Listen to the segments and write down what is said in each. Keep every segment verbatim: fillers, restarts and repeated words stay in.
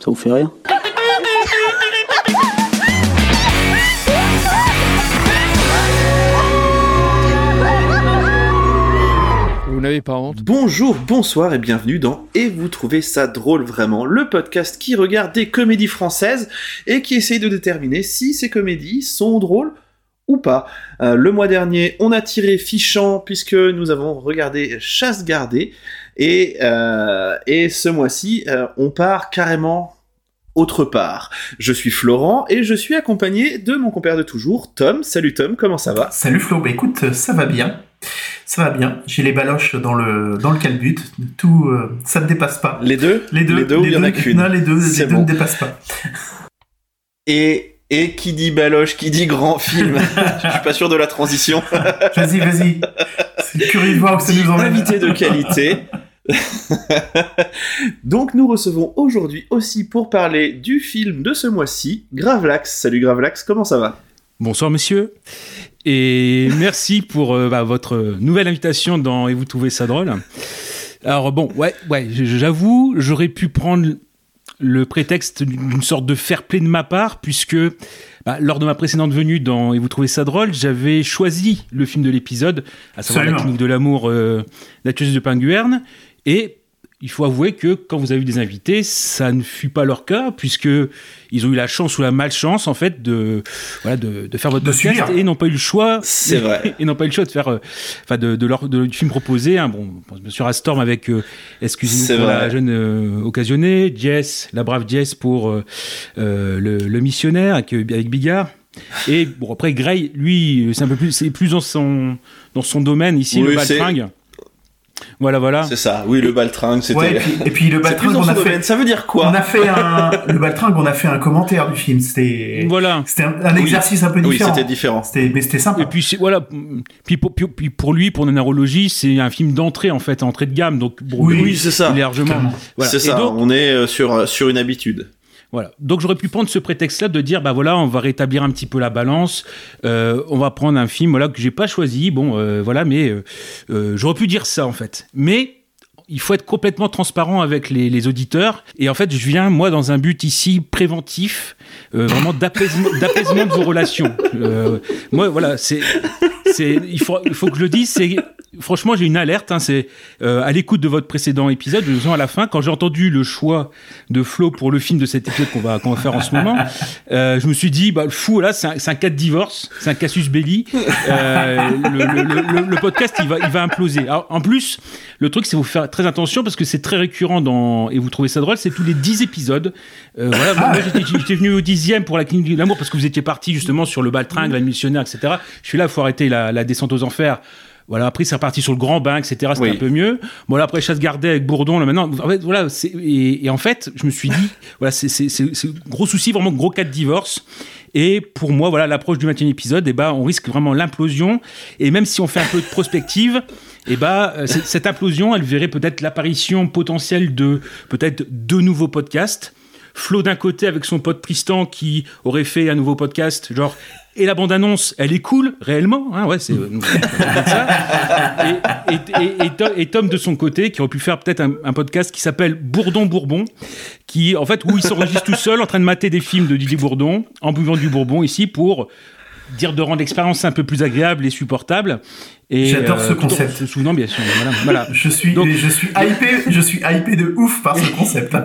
Ça vous fait rire ? Vous n'avez pas honte ? Bonjour, bonsoir et bienvenue dans Et vous trouvez ça drôle vraiment, le podcast qui regarde des comédies françaises et qui essaye de déterminer si ces comédies sont drôles ou pas. Euh, le mois dernier, on a tiré Fichant puisque nous avons regardé Chasse gardée et, euh, et ce mois-ci, euh, on part carrément autre part. Je suis Florent et je suis accompagné de mon compère de toujours, Tom. Salut Tom, comment ça va ? Salut Flo, bah écoute, ça va bien. Ça va bien. J'ai les baloches dans le dans le calbut. Tout, euh, ça ne dépasse pas. Les deux ? Les deux. Les deux, ou il y en a qu'une ? Non, les deux, C'est les deux bon. ne dépassent pas. Et Et qui dit baloche, qui dit grand film. Je suis pas sûr de la transition. Vas-y, vas-y. C'est curieux de voir où ça nous emmène. Invité de qualité. Donc nous recevons aujourd'hui aussi pour parler du film de ce mois-ci, Gravelax. Salut Gravelax, comment ça va ? Bonsoir messieurs, et merci pour euh, bah, votre nouvelle invitation dans Et vous trouvez ça drôle. Alors bon, ouais, ouais, j'avoue, j'aurais pu prendre le prétexte d'une sorte de fair play de ma part, puisque bah, lors de ma précédente venue dans Et vous trouvez ça drôle, j'avais choisi le film de l'épisode, à savoir Absolument. La clinique de l'amour euh, d'Athias de Penguern, et il faut avouer que quand vous avez eu des invités, ça ne fut pas leur cas, puisque ils ont eu la chance ou la malchance en fait de voilà de, de faire votre de podcast subir. Et n'ont pas eu le choix. C'est vrai. Et n'ont pas eu le choix de faire enfin euh, de, de leur de, du film proposé. Hein, bon, bien sûr à Storm avec euh, excusez-nous C'est pour vrai. la jeune euh, occasionnée, Jess, la brave Jess pour euh, euh, le, le missionnaire avec, avec Bigard. Et bon après Gray, lui, c'est un peu plus c'est plus dans son dans son domaine ici, Oui, le baltringue. Voilà, voilà. C'est ça, oui, le baltringue, c'était... Ouais, et puis, et puis le baltringue, on a fait... Ça veut dire quoi ? On a fait un... Le baltringue, on a fait un commentaire du film. C'était... Voilà. C'était un, un exercice oui. un peu différent. Oui, c'était différent. C'était... Mais c'était sympa. Et puis, c'est, voilà. Puis pour, puis, puis pour lui, pour Nanarologie, c'est un film d'entrée, en fait, entrée de gamme. Donc, bon, oui, lui, oui, c'est ça. Largement. Voilà. C'est Et ça, donc, on est sur, sur une habitude. Voilà. Donc j'aurais pu prendre ce prétexte-là de dire bah voilà, on va rétablir un petit peu la balance, euh, on va prendre un film voilà que j'ai pas choisi, bon euh, voilà, mais euh, euh, j'aurais pu dire ça en fait. Mais il faut être complètement transparent avec les, les auditeurs. Et en fait, je viens, moi, dans un but ici préventif, euh, vraiment d'apaisement, d'apaisement de vos relations. Euh, moi, voilà, c'est, c'est, il faut, il faut que je le dise, c'est, franchement, j'ai une alerte, hein, c'est, euh, à l'écoute de votre précédent épisode, je me sens à la fin, quand j'ai entendu le choix de Flo pour le film de cet épisode qu'on va, qu'on va faire en ce moment, euh, je me suis dit, bah, le fou, là, c'est un, c'est un cas de divorce, c'est un casus belli, euh, le, le, le, le podcast, il va, il va imploser. Alors, en plus, le truc, c'est vous faire très attention parce que c'est très récurrent dans Et vous trouvez ça drôle, c'est tous les dix épisodes. Euh, voilà, moi, moi j'étais, j'étais venu au dixième pour la clinique de l'amour parce que vous étiez parti justement sur le baltringue, la missionnaire, et cetera. Je suis là, il faut arrêter la, la descente aux enfers. Voilà, après c'est reparti sur le grand bain, et cetera. C'était oui. un peu mieux. Bon là après Chasse gardée avec Bourdon, là maintenant. En fait voilà, c'est, et, et en fait je me suis dit voilà c'est c'est c'est, c'est gros souci, vraiment gros cas de divorce. Et pour moi voilà l'approche du vingtième épisode, et ben on risque vraiment l'implosion. Et même si on fait un peu de prospective, et ben cette implosion, elle verrait peut-être l'apparition potentielle de peut-être deux nouveaux podcasts. Flo d'un côté avec son pote Tristan qui aurait fait un nouveau podcast, genre et la bande-annonce, elle est cool, réellement, hein, ouais, c'est, c'est ça. Et, et, et, et, Tom, et Tom de son côté qui aurait pu faire peut-être un, un podcast qui s'appelle Bourdon Bourbon, qui en fait où il s'enregistre tout seul en train de mater des films de Didier Bourdon en buvant du Bourbon ici pour dire de rendre l'expérience un peu plus agréable et supportable. Et j'adore euh, ce concept. En se souvenant bien sûr. Voilà, voilà. Je suis, Donc, je suis hypé, je suis hypé de ouf par ce concept.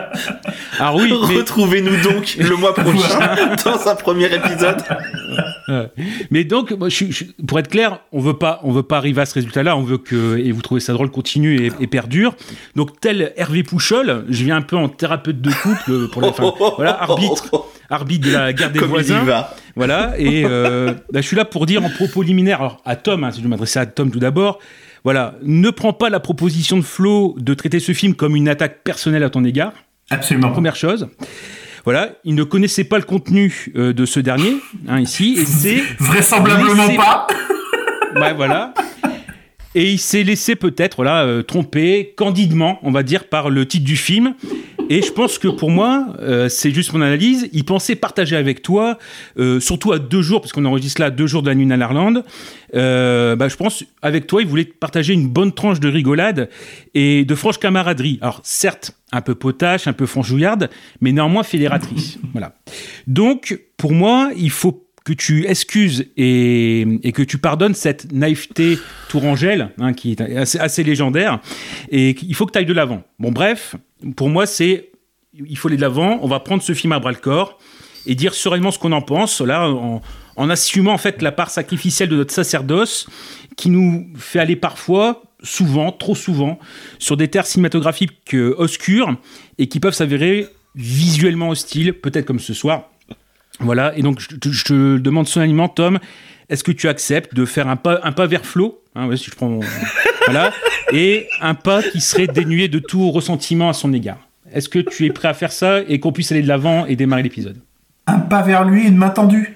Alors oui, mais... retrouvez-nous donc le mois prochain dans un premier épisode. Ouais. Mais donc, moi, je, je, pour être clair, on veut pas, on veut pas arriver à ce résultat-là. On veut que, et vous trouvez ça drôle, continue et, et perdure. Donc, tel Hervé Pouchol, je viens un peu en thérapeute de couple pour la fin. Voilà, arbitre, arbitre de la guerre des Comme voisins. il y va. Voilà, et euh, là, je suis là pour dire en propos liminaire, alors à Tom, hein, si je m'adressais à Tom tout d'abord, voilà, ne prends pas la proposition de Flo de traiter ce film comme une attaque personnelle à ton égard. Absolument. Première chose. Voilà, il ne connaissait pas le contenu euh, de ce dernier, hein, ici, et c'est... Vraisemblablement laissé... pas. Ouais, voilà. Et il s'est laissé peut-être, voilà, euh, tromper candidement, on va dire, par le titre du film. Et je pense que pour moi, euh, c'est juste mon analyse, il pensait partager avec toi, euh, surtout à deux jours, parce qu'on enregistre là à deux jours de la nuit Nanarland, euh, bah, je pense avec toi, il voulait partager une bonne tranche de rigolade et de franche camaraderie. Alors certes, un peu potache, un peu franchouillarde, mais néanmoins fédératrice. Voilà. Donc, pour moi, il faut que tu excuses et, et que tu pardonnes cette naïveté tourangelle, hein, qui est assez, assez légendaire, et il faut que tu ailles de l'avant. Bon, bref, pour moi, c'est il faut aller de l'avant, on va prendre ce film à bras-le-corps et dire sereinement ce qu'on en pense, là, en, en assumant en fait la part sacrificielle de notre sacerdoce qui nous fait aller parfois, souvent, trop souvent, sur des terres cinématographiques euh, obscures et qui peuvent s'avérer visuellement hostiles, peut-être comme ce soir. Voilà, et donc je te, je te demande solennellement, Tom, est-ce que tu acceptes de faire un pas, un pas vers Flo, hein, ouais, si je prends mon... voilà, et un pas qui serait dénué de tout ressentiment à son égard? Est-ce que tu es prêt à faire ça et qu'on puisse aller de l'avant et démarrer l'épisode? Un pas vers lui, une main tendue.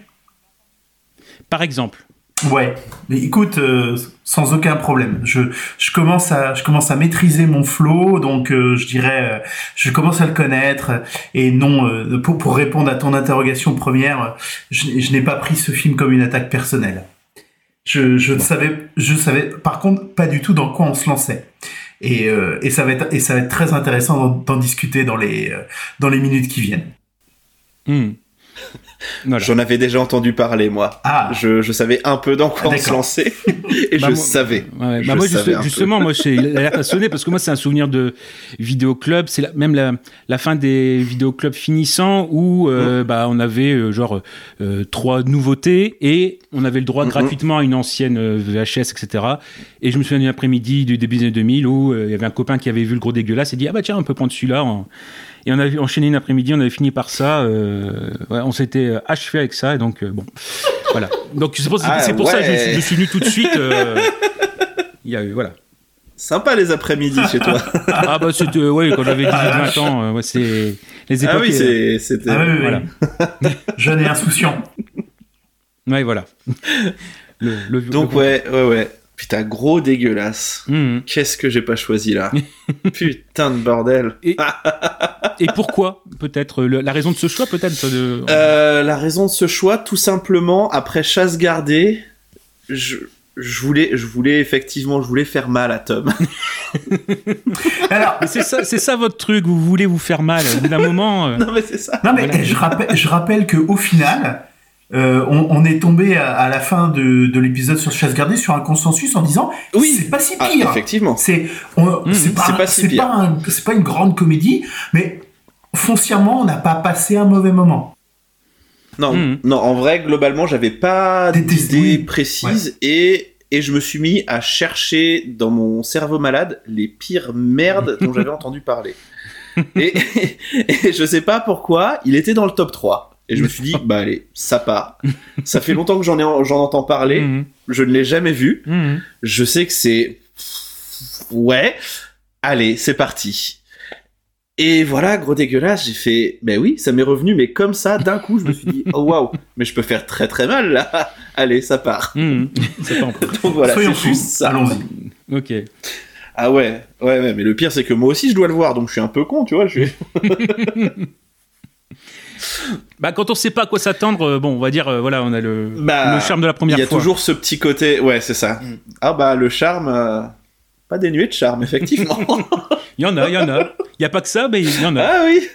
Par exemple. Ouais, mais écoute, euh, sans aucun problème. Je, je commence à, je commence à maîtriser mon flow, donc euh, je dirais, euh, je commence à le connaître. Et non, euh, pour, pour répondre à ton interrogation première, je, je n'ai pas pris ce film comme une attaque personnelle. Je, je savais, je savais, par contre, pas du tout dans quoi on se lançait. Et, euh, et ça va être, et ça va être très intéressant d'en, d'en discuter dans les, euh, dans les minutes qui viennent. Mmh. Voilà. J'en avais déjà entendu parler, moi. Ah. Je, je savais un peu dans quoi Ah, on se lançait. Et bah je moi, savais. Ouais, je bah moi, savais juste, justement, moi, j'ai l'alerte à sonner parce que moi, c'est un souvenir de vidéoclub. C'est la, même la, la fin des vidéoclubs finissants où euh, mmh. bah, on avait euh, genre euh, trois nouveautés et on avait le droit mmh. gratuitement à une ancienne euh, V H S, et cetera. Et je me souviens d'une après-midi du début des années deux mille où euh, il y avait un copain qui avait vu le Gros Dégueulasse et dit ah bah tiens, on peut prendre celui-là. En... Et on avait enchaîné une après-midi, on avait fini par ça. Euh, ouais, on s'était achevé avec ça, et donc euh, bon, voilà. Donc c'est pour, ah, c'est pour ouais. ça que je, je suis venu tout de suite. Euh, il y a eu, voilà. Sympa les après-midi chez toi. Ah bah c'était, ouais, quand j'avais dix-huit vingt ans, euh, ouais, c'est les époques. Ah oui, c'est, c'était. Ah, oui, oui. Voilà. Jeune et insouciant. Ouais, voilà. Le, le, donc le... ouais, ouais, ouais. Putain, Gros Dégueulasse. Mmh. Qu'est-ce que j'ai pas choisi là? Putain de bordel. Et, et pourquoi, peut-être le, la raison de ce choix, peut-être de... euh, La raison de ce choix, tout simplement, après Chasse gardée, je, je voulais, je voulais effectivement, je voulais faire mal à Tom. Alors, mais c'est ça, c'est ça votre truc. Vous voulez vous faire mal. Au bout d'un moment. Euh... Non mais c'est ça. Non mais voilà. je rappelle, je rappelle que au final. Euh, on, on est tombé à, à la fin de, de l'épisode sur Chasse gardée sur un consensus en disant oui, c'est pas si pire. Ah, effectivement. C'est, on, mmh, c'est, pas, c'est pas si c'est pire. Pas un, c'est pas une grande comédie, mais foncièrement, on n'a pas passé un mauvais moment. Non, mmh. non, en vrai, globalement, j'avais pas d'idée oui. précise ouais. et et je me suis mis à chercher dans mon cerveau malade les pires merdes dont j'avais entendu parler. Et, et, et je sais pas pourquoi, il était dans le top trois. Et je me suis dit, bah allez, ça part. Ça fait longtemps que j'en, ai, j'en entends parler. Mmh. Je ne l'ai jamais vu. Mmh. Je sais que c'est... Ouais. Allez, c'est parti. Et voilà, Gros Dégueulasse, j'ai fait... Ben oui, ça m'est revenu, mais comme ça, d'un coup, je me suis dit, oh waouh, mais je peux faire très très mal, là. Allez, ça part. Mmh. C'est pas Donc voilà, soyons c'est juste ça. Allons-y. Ok. Ah ouais, ouais, ouais, mais le pire, c'est que moi aussi, je dois le voir, donc je suis un peu con, tu vois. Je suis... Bah quand on sait pas à quoi s'attendre, bon on va dire euh, voilà on a le, bah, le charme de la première fois. Il y a fois. toujours ce petit côté, ouais c'est ça. Mm. Ah bah le charme, euh, pas dénué de charme effectivement. Il y en a, il y en a. Il y a pas que ça, mais il y en a. Ah oui.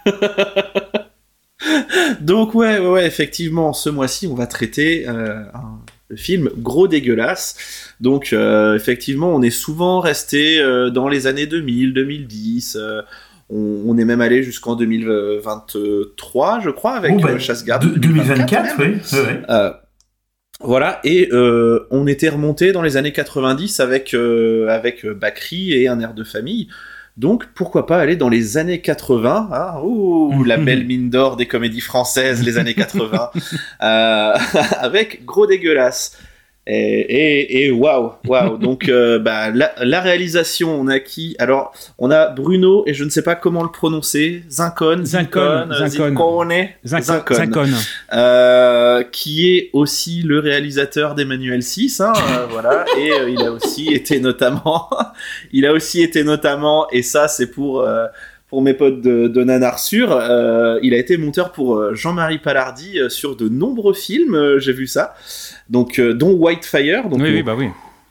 Donc ouais, ouais, ouais, effectivement, ce mois-ci on va traiter euh, un, le film Gros Dégueulasse. Donc euh, effectivement on est souvent resté euh, dans les années deux mille, deux mille dix. Euh, On, on est même allé jusqu'en deux mille vingt-trois, je crois, avec oh bah, euh, Chasse gardée. deux mille vingt-quatre, oui. oui, oui. Euh, voilà, et euh, on était remonté dans les années quatre-vingt-dix avec, euh, avec Bakri et Un air de famille. Donc, pourquoi pas aller dans les années quatre-vingts, hein, ouh, la belle mine d'or des comédies françaises, les années quatre-vingts, euh, avec Gros Dégueulasse. Et, et, et waouh, waouh. Donc, euh, bah, la, la réalisation, on a qui? Alors, on a Bruno, et je ne sais pas comment le prononcer, Zincon, Zincon, Zincon, Zincon, Zincon, euh, qui est aussi le réalisateur d'Emmanuel six, hein, euh, voilà. Et euh, il a aussi été notamment, il a aussi été notamment, et ça, c'est pour. Euh, pour mes potes de, de Nanar Sur, euh, il a été monteur pour euh, Jean-Marie Palardy euh, sur de nombreux films, euh, j'ai vu ça, donc euh, dont Whitefire. Donc, oui, euh, oui, bah oui.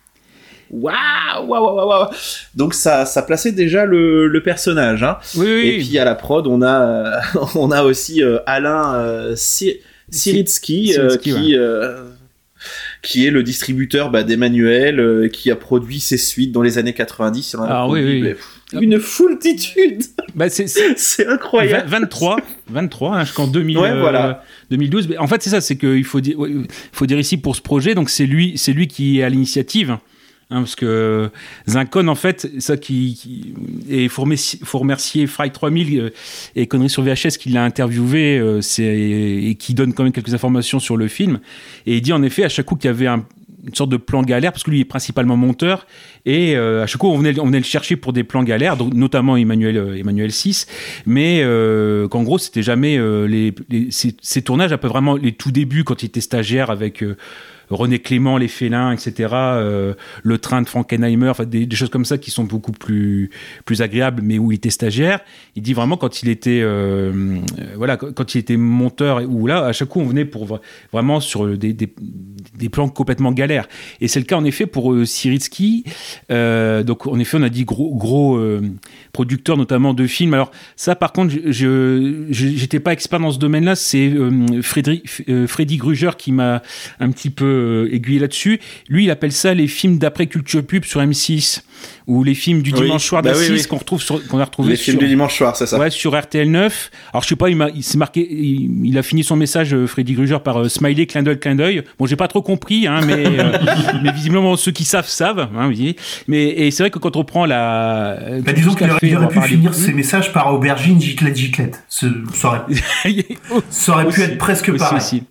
Waouh, waouh, waouh, waouh. Donc ça, ça plaçait déjà le, le personnage. Hein. Oui, oui. Et puis à la prod, on a, euh, on a aussi euh, Alain euh, Si- Siritsky, euh, Siritsky, qui, ouais. euh, qui est le distributeur bah, d'Emmanuel, euh, qui a produit ses suites dans les années quatre-vingt-dix. Il en a Ah, produit, oui, oui. mais, pff, une foultitude. Bah, c'est, c'est... C'est incroyable. vingt-trois, vingt-trois, hein, jusqu'en deux mille, Ouais, voilà. euh, deux mille douze. Mais en fait, c'est ça, c'est qu'il faut dire, il faut dire ici pour ce projet, donc c'est lui, c'est lui qui est à l'initiative. Hein, parce que Zincon, en fait, ça qui, qui et il faut remercier, faut remercier Fry trois mille euh, et Conneries sur V H S qui l'a interviewé, euh, c'est, et qui donne quand même quelques informations sur le film. Et il dit en effet à chaque coup qu'il y avait un, une sorte de plan galère, parce que lui est principalement monteur, et euh, à chaque coup on venait, on venait le chercher pour des plans galères, donc notamment Emmanuel, euh, Emmanuel six, mais euh, qu'en gros c'était jamais euh, les, les ces, ces tournages, un peu vraiment les tout débuts quand il était stagiaire avec euh, René Clément, Les Félins, et cetera. Euh, le train de Frankenheimer, enfin des, des choses comme ça qui sont beaucoup plus plus agréables, mais où il était stagiaire. Il dit vraiment quand il était euh, euh, voilà quand il était monteur, ou là à chaque coup on venait pour vraiment sur des, des, des plans complètement galères. Et c'est le cas en effet pour euh, Siritsky. Euh, donc en effet on a dit gros gros euh, producteur notamment de films. Alors ça par contre je, je, je j'étais pas expert dans ce domaine-là. C'est euh, Frédéric, euh, Freddy Gruger qui m'a un petit peu euh, aiguillé là-dessus. Lui, il appelle ça les films d'après culture pub sur M six, ou les films du Oui, dimanche soir bah d'A six oui, oui. qu'on retrouve sur, qu'on a retrouvé Les sur, films du dimanche soir, c'est ça. ouais, sur R T L neuf. Alors je sais pas, il m'a, il s'est marqué, il, il a fini son message, euh, Freddy Gruger, par euh, smiley, clin d'œil, clin d'œil. Bon, j'ai pas trop compris, hein, mais euh, mais visiblement ceux qui savent savent. Hein, vous voyez. Mais et c'est vrai que quand on prend la, Bah, disons qu'il aurait, il aurait pu finir ses messages par aubergine, giclette, giclette. Ce, ça aurait, ça aurait pu être presque aussi, pareil. aussi.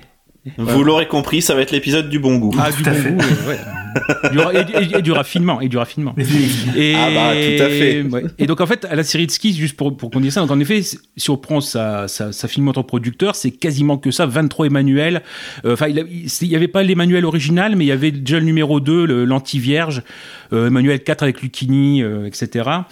Vous ouais. l'aurez compris, ça va être l'épisode du bon goût. Ah, tout du à bon fait. goût, ouais. Du, et, et, et du raffinement, et du raffinement. Et, ah bah tout à fait. Ouais. Et donc en fait, à la Siritsky, juste pour pour qu'on dise ça, donc en effet, si on prend sa sa, sa film en tant que producteur, c'est quasiment que ça, vingt-trois Emmanuel. Enfin, euh, il, il y avait pas l'Emmanuel original, mais il y avait déjà le numéro deux, le, l'anti-vierge, euh, Emmanuel quatre avec Lucchini, euh, et cetera.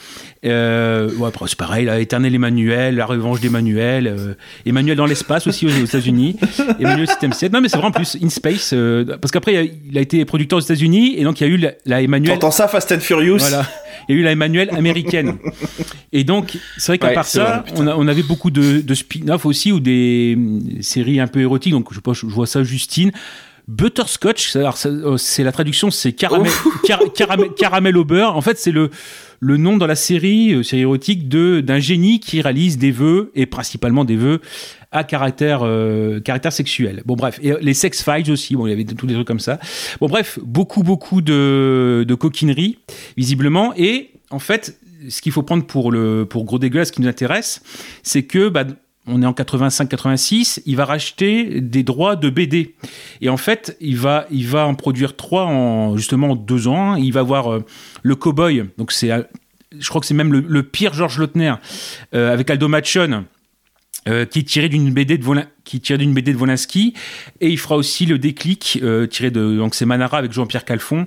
Euh, ouais, après, c'est pareil, là, Éternel Emmanuel, La Revanche d'Emmanuel, euh, Emmanuel dans l'espace aussi aux, aux États-Unis, Emmanuel System sept. Non, mais c'est vraiment plus In Space, euh, parce qu'après il a, il a été producteur aux États-Unis. Et donc il y a eu la, la Emmanuel. T'entends ça, Fast and Furious. Voilà. Il y a eu la Emmanuel américaine. Et donc c'est vrai qu'à ouais, part ça, vrai, on, a, on avait beaucoup de, de spin-off aussi, ou des séries un peu érotiques. Donc je sais pas, je vois ça, Justine. Butterscotch, alors ça, c'est la traduction, c'est caramel, car, caramel, caramel au beurre. En fait, c'est le le nom dans la série, euh, série érotique de d'un génie qui réalise des vœux, et principalement des vœux à caractère euh, caractère sexuel. Bon bref, et les Sex Files aussi, bon il y avait tous des trucs comme ça. Bon bref, beaucoup beaucoup de de coquinerie visiblement, et en fait, ce qu'il faut prendre pour le pour Gros Dégueulasse, qui nous intéresse, c'est que bah on est en quatre-vingt-cinq quatre-vingt-six, il va racheter des droits de B D. Et en fait, il va, il va en produire trois en justement deux ans. Il va voir euh, le Cowboy, donc c'est, je crois que c'est même le, le pire Georges Lautner, euh, avec Aldo Machon, euh, qui est tiré d'une B D de Volin, qui tire d'une B D de Wolinski, et il fera aussi le Déclic, euh, tiré de, donc c'est Manara avec Jean-Pierre Calfon,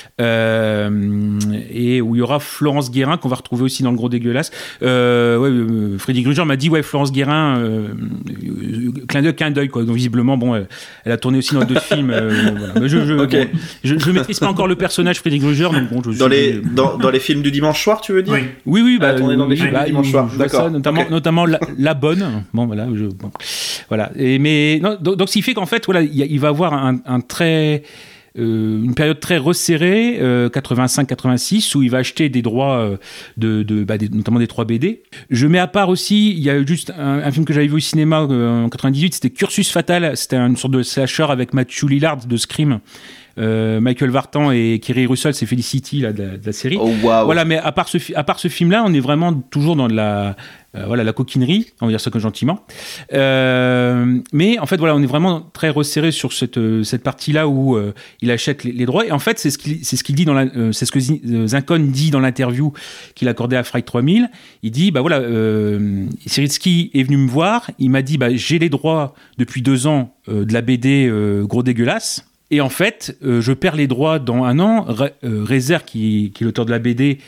euh, et où il y aura Florence Guérin qu'on va retrouver aussi dans le Gros Dégueulasse. Euh, ouais, euh, Freddy Gruger m'a dit ouais, Florence Guérin, euh, euh, clin d'œil, clin d'œil quoi. Donc visiblement bon, elle, elle a tourné aussi dans d'autres films. Euh, voilà. Mais je, je, okay. bon, je, je maîtrise pas encore le personnage Freddy Gruger, donc bon, je dans suis, les euh, dans, dans les films du dimanche soir, tu veux dire? Oui, oui, oui, bah, elle a tourné dans des oui, films bah, du dimanche soir. D'accord. Ça, notamment, okay. notamment la, la bonne. Bon voilà, je, bon, voilà. Et mais non, donc, donc ce qui fait qu'en fait voilà, il, il va avoir un, un très Euh, une période très resserrée, euh, quatre-vingt-cinq quatre-vingt-six, où il va acheter des droits euh, de, de bah, des, notamment des trois B D. Je mets à part aussi, il y a juste un, un film que j'avais vu au cinéma euh, en quatre-vingt-dix-huit, c'était Cursus Fatal, c'était une sorte de slasher avec Matthew Lillard de Scream. Euh, Michael Vartan et Kerry Russell, c'est Felicity là, de, la, de la série. Oh, wow. Voilà, mais à part ce, à part ce film-là, on est vraiment toujours dans de la, euh, voilà, la coquinerie, on va dire ça que gentiment. Euh, mais en fait, voilà, on est vraiment très resserré sur cette, cette partie-là où euh, il achète les, les droits. Et en fait, c'est ce qu'il, c'est ce qu'il dit dans la, euh, c'est ce que Zincon dit dans l'interview qu'il accordait à Fry trois mille. Il dit, bah voilà, euh, Siritsky est venu me voir, il m'a dit, bah j'ai les droits depuis deux ans euh, de la B D euh, Gros Dégueulasse. Et en fait, euh, je perds les droits dans un an. Ré- euh, Rezer, qui, qui est l'auteur de la B D,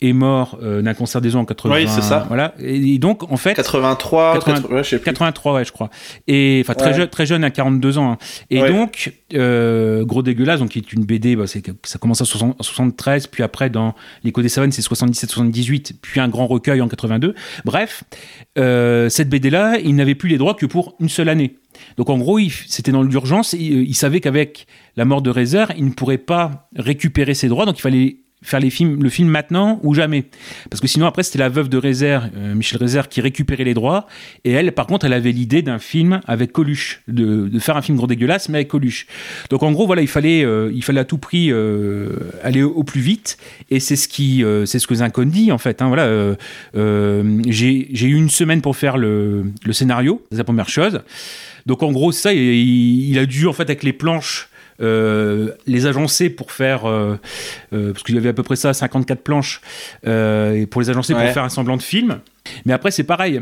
est mort euh, d'un cancer des os en quatre-vingts. Oui, c'est ça. Voilà. Et, et donc, en fait. quatre-vingt-trois, quatre-vingts, quatre-vingts, ouais, je sais plus. quatre-vingt-trois, ouais, je crois. Et, enfin, très, Ouais. jeune, très jeune, à quarante-deux ans. Hein. Et Ouais. donc, euh, Gros Dégueulasse, donc, qui est une B D, bah, c'est, ça commence à soixante, soixante-treize, puis après, dans L'Écho des Savanes, c'est soixante-dix-sept soixante-dix-huit, puis un grand recueil en quatre-vingt-deux. Bref, euh, cette B D-là, il n'avait plus les droits que pour une seule année. Donc en gros, il, c'était dans l'urgence. Il, il savait qu'avec la mort de Reiser, il ne pourrait pas récupérer ses droits, donc il fallait faire les films, le film maintenant ou jamais. Parce que sinon, après, c'était la veuve de Reiser, euh, Michel Reiser, qui récupérait les droits. Et elle, par contre, elle avait l'idée d'un film avec Coluche, de, de faire un film Gros Dégueulasse, mais avec Coluche. Donc en gros, voilà, il fallait, euh, il fallait à tout prix euh, aller au, au plus vite. Et c'est ce qui, euh, c'est ce que Zincon dit, en fait. Hein, voilà, euh, euh, j'ai, j'ai eu une semaine pour faire le, le scénario, c'est la première chose. Donc en gros, ça, il, il a dû, en fait, avec les planches, Euh, les agencer pour faire euh, euh, parce qu'il y avait à peu près ça, cinquante-quatre planches, euh, et pour les agencer ouais. pour faire un semblant de film. Mais après c'est pareil,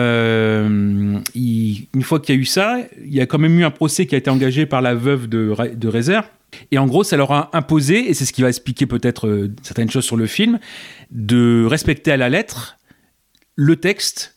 euh, il, une fois qu'il y a eu ça, il y a quand même eu un procès qui a été engagé par la veuve de, de Reiser, et en gros ça leur a imposé, et c'est ce qui va expliquer peut-être euh, certaines choses sur le film, de respecter à la lettre le texte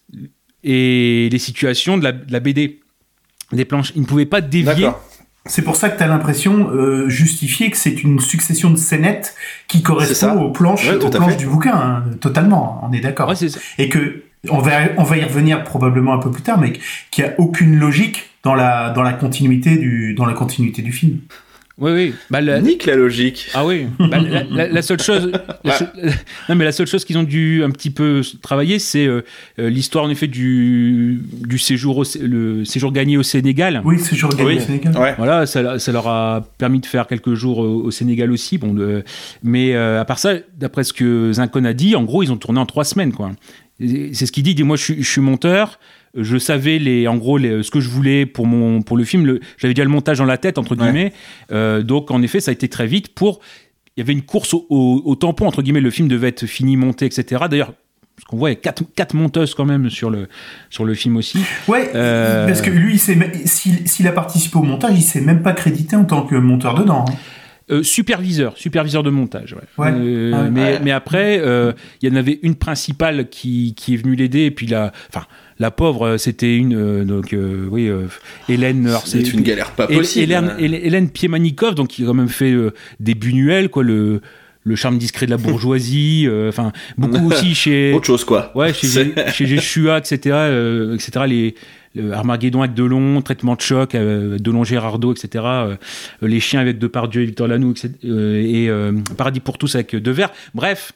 et les situations de la, de la B D, des planches. Ils ne pouvaient pas dévier. D'accord. C'est pour ça que tu as l'impression euh, justifiée que c'est une succession de scénettes qui correspond aux planches, ouais, aux planches du bouquin, hein, totalement, on est d'accord. Ouais, c'est ça. Et que on va on va y revenir probablement un peu plus tard, mais qu'il n'y a aucune logique dans la dans la continuité du dans la continuité du film. Oui, oui. Bah, la... Nique la logique. Ah oui. Bah, la, la, la seule chose, la seule... non mais la seule chose qu'ils ont dû un petit peu travailler, c'est euh, l'histoire en effet du du séjour au, le séjour gagné au Sénégal. Oui, séjour gagné oui. au Sénégal. Ouais. Voilà, ça, ça leur a permis de faire quelques jours au, au Sénégal aussi. Bon, de... mais euh, à part ça, d'après ce que Zincon a dit, en gros, ils ont tourné en trois semaines, quoi. C'est ce qu'il dit. Il dit, moi, je suis, je suis monteur. Je savais les, en gros les, ce que je voulais pour mon pour le film. Le, j'avais déjà le montage dans la tête entre guillemets. Ouais. Euh, donc en effet, ça a été très vite. Pour il y avait une course au, au, au tampon entre guillemets. Le film devait être fini, monté, et cetera. D'ailleurs, ce qu'on voit, il y a quatre, quatre monteuses quand même sur le sur le film aussi. Ouais. Euh... Parce que lui, il s'est, s'il, s'il a participé au montage, il s'est même pas crédité en tant que monteur dedans. Hein. Euh, superviseur, superviseur de montage. Ouais. Ouais. Euh, ouais. Mais Ouais. mais après, euh, il y en avait une principale qui qui est venue l'aider, et puis la, enfin. La pauvre, c'était une euh, donc euh, oui euh, Hélène. Alors, c'est, c'est une galère pas possible. Hélène, hein. Hélène Piemanikov, donc qui a quand même fait euh, des Buñuel, quoi, le le charme discret de la bourgeoisie, enfin euh, beaucoup aussi chez autre chose quoi. Ouais, chez c'est... chez Yeshua, et cetera, euh, et cetera. Les euh, Armageddon avec Delon, Traitement de choc, euh, Delon Gérardo, et cetera. Euh, les chiens avec Depardieu et Victor Lanoux, et cetera. Euh, et euh, Paradis pour tous avec Devers. Bref.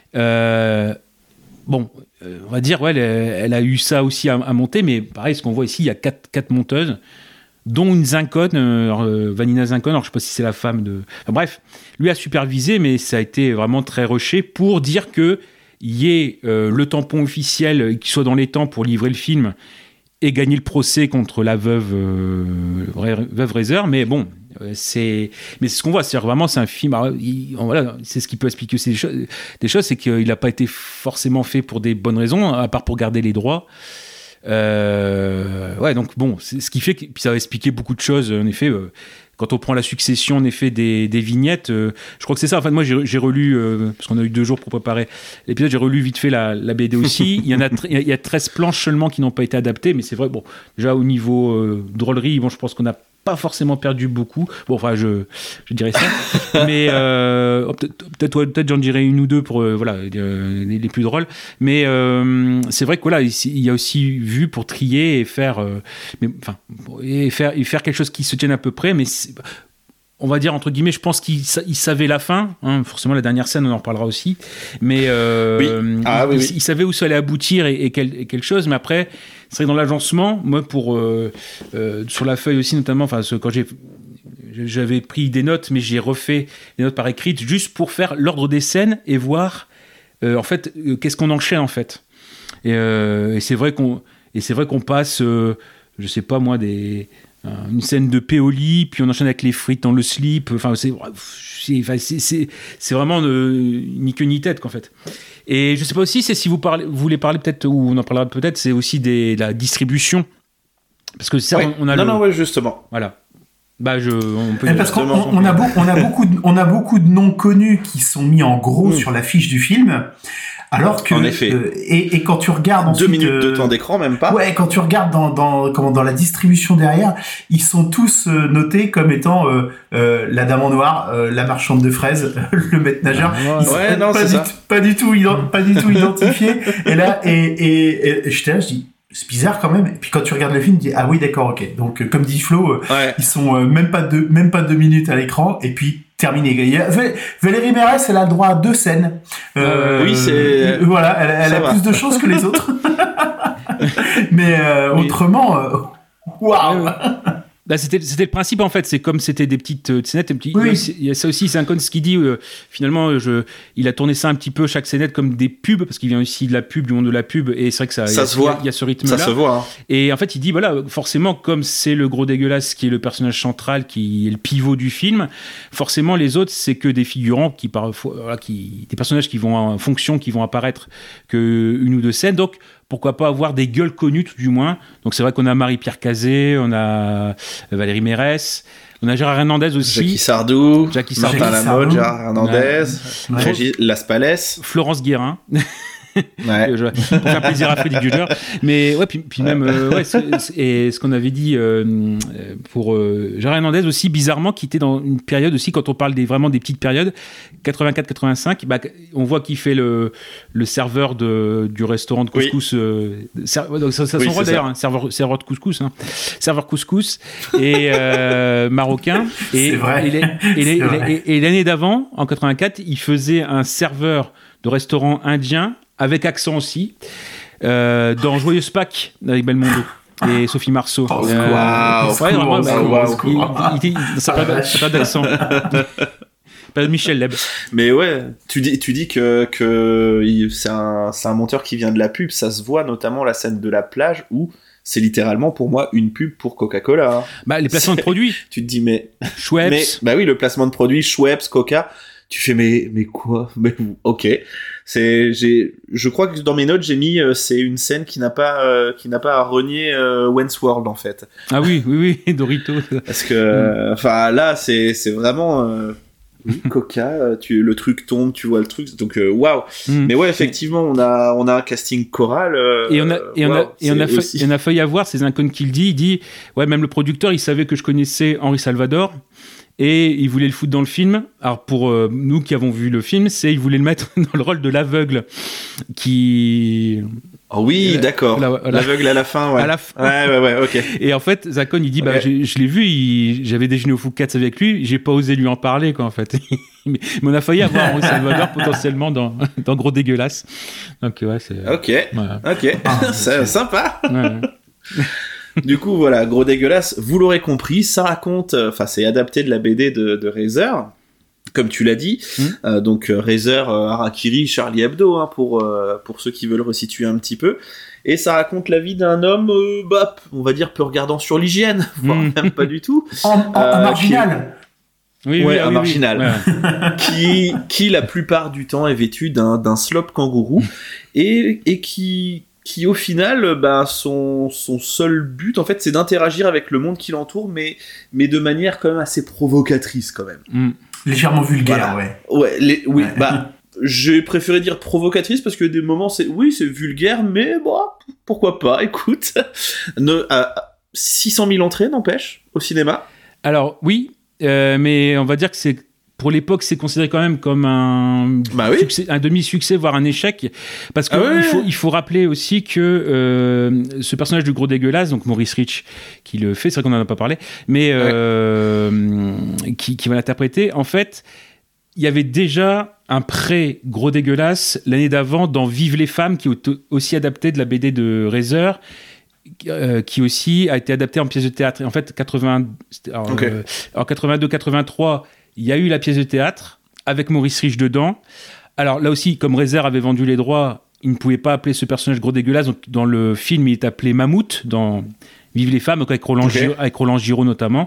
Euh, Bon, euh, on va dire, ouais, elle, elle a eu ça aussi à, à monter, mais pareil, ce qu'on voit ici, il y a quatre, quatre monteuses, dont une Zincon, euh, Vanina Zincon, alors je ne sais pas si c'est la femme de... Enfin, bref, lui a supervisé, mais ça a été vraiment très rushé pour dire qu'il y ait euh, le tampon officiel qui soit dans les temps pour livrer le film et gagner le procès contre la veuve, euh, veuve Reiser, mais bon... C'est, mais c'est ce qu'on voit, c'est vraiment c'est un film. Alors, il, voilà, c'est ce qui peut expliquer aussi des choses. Des choses, c'est qu'il n'a pas été forcément fait pour des bonnes raisons, à part pour garder les droits. Euh, ouais, donc bon, c'est ce qui fait que puis ça va expliquer beaucoup de choses. En effet, euh, quand on prend la succession, en effet, des, des vignettes, euh, je crois que c'est ça. En fait, moi, j'ai, j'ai relu euh, parce qu'on a eu deux jours pour préparer l'épisode. J'ai relu vite fait la, la B D aussi. il y en a, il y a treize planches seulement qui n'ont pas été adaptées, mais c'est vrai. Bon, déjà au niveau euh, drôlerie, bon, je pense qu'on a pas forcément perdu beaucoup. Bon, enfin, je, je dirais ça. Mais euh, peut-être, peut-être, ouais, peut-être j'en dirais une ou deux pour euh, voilà, euh, les, les plus drôles. Mais euh, c'est vrai que voilà, il, il y a aussi vu pour trier et faire, euh, mais, enfin, et faire, et faire quelque chose qui se tienne à peu près. Mais c'est, on va dire entre guillemets, je pense qu'il il savait la fin. Hein, forcément, la dernière scène, on en reparlera aussi. Mais euh, oui. Ah, il, oui, il, oui. il savait où ça allait aboutir et, et, quel, et quelque chose. Mais après. C'est vrai que dans l'agencement, moi, pour, euh, euh, sur la feuille aussi, notamment, enfin, quand j'ai, j'avais pris des notes, mais j'ai refait des notes par écrite, juste pour faire l'ordre des scènes et voir, euh, en fait, euh, qu'est-ce qu'on enchaîne, en fait. Et, euh, et, c'est, vrai qu'on, et c'est vrai qu'on passe, euh, je sais pas, moi, des, euh, une scène de paix au lit, puis on enchaîne avec les frites dans le slip. Enfin, c'est, c'est, c'est, c'est, c'est vraiment euh, ni queue ni tête, qu'en fait. Et je sais pas aussi, c'est si vous, parlez, vous voulez parler peut-être, ou on en parlera peut-être, c'est aussi des, de la distribution. Parce que ça, ouais. on a non, le... non, ouais, justement. Voilà. Bah, je, on peut parce qu'on on, on a, beau, on, a beaucoup de, on a beaucoup de noms connus qui sont mis en gros mmh. sur l'affiche du film. Alors que, en effet. Euh, et, et quand tu regardes ensuite, deux minutes euh, de temps d'écran, même pas. Ouais, quand tu regardes dans dans comment dans la distribution derrière, ils sont tous euh, notés comme étant euh, euh, la dame en noir, euh, la marchande de fraises, le maître nageur. Ah, ils ouais, sont non, pas, c'est du, ça. pas du tout, ident- pas du tout identifiés. Et là, et et, et j'étais là, je dis. C'est bizarre quand même. Et puis quand tu regardes le film, tu dis ah oui d'accord ok. Donc euh, comme dit Flo, euh, ouais. ils sont euh, même pas deux même pas deux minutes à l'écran et puis terminé. Il y a, Valérie Mérès, elle a le droit à deux scènes. Euh, oui c'est euh, voilà, elle, elle a va. plus de choses que les autres. Mais euh, oui. autrement, euh, waouh. Wow. Bah, c'était, c'était le principe en fait, c'est comme c'était des petites euh, scénettes, un petit, oui. il y a ça aussi, c'est un con ce qui dit, euh, finalement, je, il a tourné ça un petit peu, chaque scénette, comme des pubs, parce qu'il vient aussi de la pub, du monde de la pub, et c'est vrai que ça, ça y a, se voit, il y a ce rythme-là. Ça se voit. Hein. Et en fait, il dit, voilà, forcément, comme c'est le gros dégueulasse qui est le personnage central, qui est le pivot du film, forcément, les autres, c'est que des figurants qui, parfois, voilà, qui, des personnages qui vont en fonction, qui vont apparaître que une ou deux scènes, donc, pourquoi pas avoir des gueules connues tout du moins. Donc c'est vrai qu'on a Marie-Pierre Cazé, on a Valérie Mérès, on a Gérard Hernandez aussi. Jackie Sardou, Jackie Sardou, Martin Lamotte, Gérard Hernandez, ouais. Régis Las Palais, Florence Guérin. Ouais. Je, pour faire plaisir à Freddy Gudger. Mais ouais, puis, puis même, euh, ouais, c'est, c'est, et ce qu'on avait dit euh, pour euh, Gérard Hernandez aussi, bizarrement, qui était dans une période aussi, quand on parle des, vraiment des petites périodes, quatre-vingt-quatre quatre-vingt-cinq, bah, on voit qu'il fait le, le serveur de, du restaurant de couscous. Oui. Euh, ser, donc ça, ça oui, s'envoie d'ailleurs, hein, serveur, serveur de couscous, hein, serveur couscous, et euh, marocain. Et, c'est vrai. Et, et, et, et, et, et l'année d'avant, en quatre-vingt-quatre, il faisait un serveur de restaurant indien, avec accent aussi, euh, dans Joyeuse Pâques avec Belmondo et Sophie Marceau. Oh, euh, wow, ouais, vraiment, cool, bah, wow, cool. Il, il, il, il, ça pas d'accent. Pas de Michel Leb. Mais ouais, tu dis, tu dis que, que il, c'est, un, c'est un monteur qui vient de la pub, ça se voit notamment la scène de la plage où c'est littéralement pour moi une pub pour Coca-Cola. Hein. Bah, les placements c'est... de produits. Tu te dis, mais. Schweppes. Mais, bah oui, le placement de produits, Schweppes, Coca. Tu fais, mais, mais quoi? Mais, ok. C'est, j'ai, je crois que dans mes notes, j'ai mis, euh, c'est une scène qui n'a pas, euh, qui n'a pas à renier euh, Wayne's World, en fait. Ah oui, oui, oui, Doritos. Parce que, enfin, mm. là, c'est, c'est vraiment, euh, oui, Coca, tu, le truc tombe, tu vois le truc, donc, waouh. Wow. Mm. Mais ouais, effectivement, on a, on a un casting choral. Euh, et on a, et wow, on a, et on a, fa- et on a failli avoir, c'est un con qui le dit, il dit, ouais, même le producteur, il savait que je connaissais Henri Salvador. Et il voulait le foutre dans le film. Alors pour euh, nous qui avons vu le film, c'est il voulait le mettre dans le rôle de l'aveugle qui. Oh oui, euh, d'accord. La, la... L'aveugle à la fin, ouais. À la fin. Ouais, ouais, ouais, ok. Et en fait, Zacon, il dit, okay. bah, je l'ai vu, il, j'avais déjeuné au Foucats avec lui, j'ai pas osé lui en parler, quoi, en fait. mais, mais on a failli avoir Henri Salvador potentiellement dans, dans Gros Dégueulasse. Donc ouais, c'est. Ok. Voilà. Ok. Ah, c'est sympa. Ouais. Du coup, voilà, Gros Dégueulasse, vous l'aurez compris, ça raconte, enfin, c'est adapté de la B D de, de Reiser, comme tu l'as dit. Mmh. Euh, donc, Reiser, euh, Harakiri, Charlie Hebdo, hein, pour, euh, pour ceux qui veulent resituer un petit peu. Et ça raconte la vie d'un homme, euh, bah, on va dire, peu regardant sur l'hygiène, voire mmh. même pas du tout. En, en, euh, en marginal. Qui... Oui, ouais, oui, un oui, marginal. Oui. qui, qui, la plupart du temps, est vêtu d'un, d'un slop kangourou et, et qui... qui au final, bah, son, son seul but, en fait, c'est d'interagir avec le monde qui l'entoure, mais, mais de manière quand même assez provocatrice, quand même. Mm. Légèrement vulgaire, voilà. ouais. Ouais, les, oui, ouais. bah, j'ai préféré dire provocatrice, parce que des moments, c'est, oui, c'est vulgaire, mais bon, pourquoi pas, écoute. Ne, euh, six cent mille entrées, n'empêche, au cinéma. Alors, oui, euh, mais on va dire que c'est... Pour l'époque, c'est considéré quand même comme un, bah oui. succès, un demi-succès, voire un échec. Parce qu'il ah ouais. faut, il faut rappeler aussi que euh, ce personnage du Gros Dégueulasse, donc Maurice Rich, qui le fait, c'est vrai qu'on n'en a pas parlé, mais euh, ouais. qui, qui va l'interpréter, en fait, il y avait déjà un pré-Gros Dégueulasse l'année d'avant dans Vive les femmes, qui est aussi adapté de la B D de Reiser, Euh, qui aussi a été adapté en pièce de théâtre. Et en fait, quatre-vingts, alors, okay. euh, alors quatre-vingt-deux quatre-vingt-trois, il y a eu la pièce de théâtre avec Maurice Rich dedans. Alors là aussi, comme Reiser avait vendu les droits, il ne pouvait pas appeler ce personnage Gros Dégueulasse. Donc dans le film, il est appelé Mammouth dans Vive les femmes, donc avec Roland, okay. Giraud, avec Roland Giraud notamment,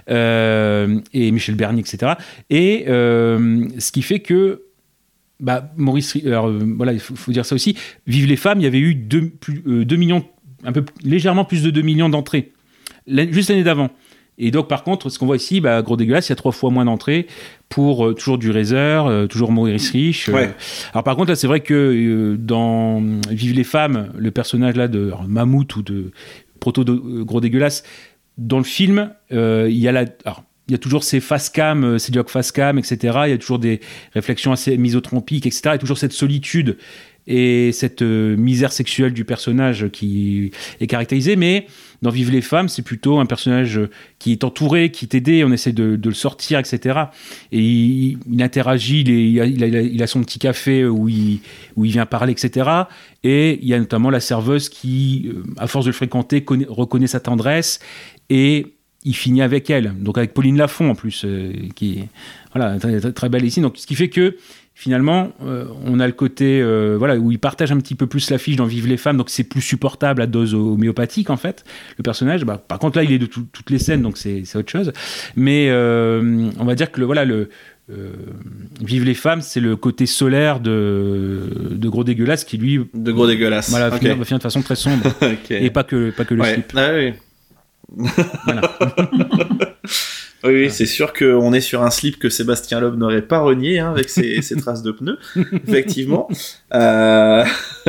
euh, et Michel Bernier, et cetera. Et euh, ce qui fait que bah, Maurice, alors euh, voilà, il faut, faut dire ça aussi. Vive les femmes, il y avait eu deux, plus, euh, deux millions, un peu légèrement plus de deux millions d'entrées, juste l'année d'avant. Et donc, par contre, ce qu'on voit ici, bah, Gros Dégueulasse, il y a trois fois moins d'entrées pour euh, toujours du Razor, euh, toujours Maurice Rich. Euh. Ouais. Alors, par contre, là, c'est vrai que euh, dans Vive les femmes, le personnage là de alors, Mammouth ou de Proto de, euh, Gros Dégueulasse, dans le film, euh, il y a la. Alors, il y a toujours ces face cam, euh, ces dialogues face cam, et cetera. Il y a toujours des réflexions assez misotrompiques, et cetera. Il y a toujours cette solitude et cette euh, misère sexuelle du personnage qui est caractérisée, mais dans Vive les femmes, c'est plutôt un personnage qui est entouré, qui est aidé, on essaie de, de le sortir, et cetera. Et il, il interagit, il, est, il, a, il, a, il a son petit café où il, où il vient parler, et cetera. Et il y a notamment la serveuse qui, à force de le fréquenter, connaît, reconnaît sa tendresse et il finit avec elle. Donc avec Pauline Lafont en plus, euh, qui est voilà, très, très, très belle ici. Donc, ce qui fait que finalement, euh, on a le côté euh, voilà, où il partage un petit peu plus l'affiche dans Vive les femmes, donc c'est plus supportable à dose homéopathique en fait, le personnage. Bah, par contre là, il est de tout, toutes les scènes, donc c'est, c'est autre chose. Mais euh, on va dire que le, voilà, le, euh, Vive les femmes, c'est le côté solaire de, de Gros Dégueulasse qui lui... De Gros Dégueulasse. Voilà, okay. finir, va finir de façon très sombre. Okay. Et pas que, pas que le ouais. slip. Ah, oui. Voilà. Oui, oui, c'est sûr qu'on est sur un slip que Sébastien Loeb n'aurait pas renié hein, avec ses, ses traces de pneus, effectivement. Euh...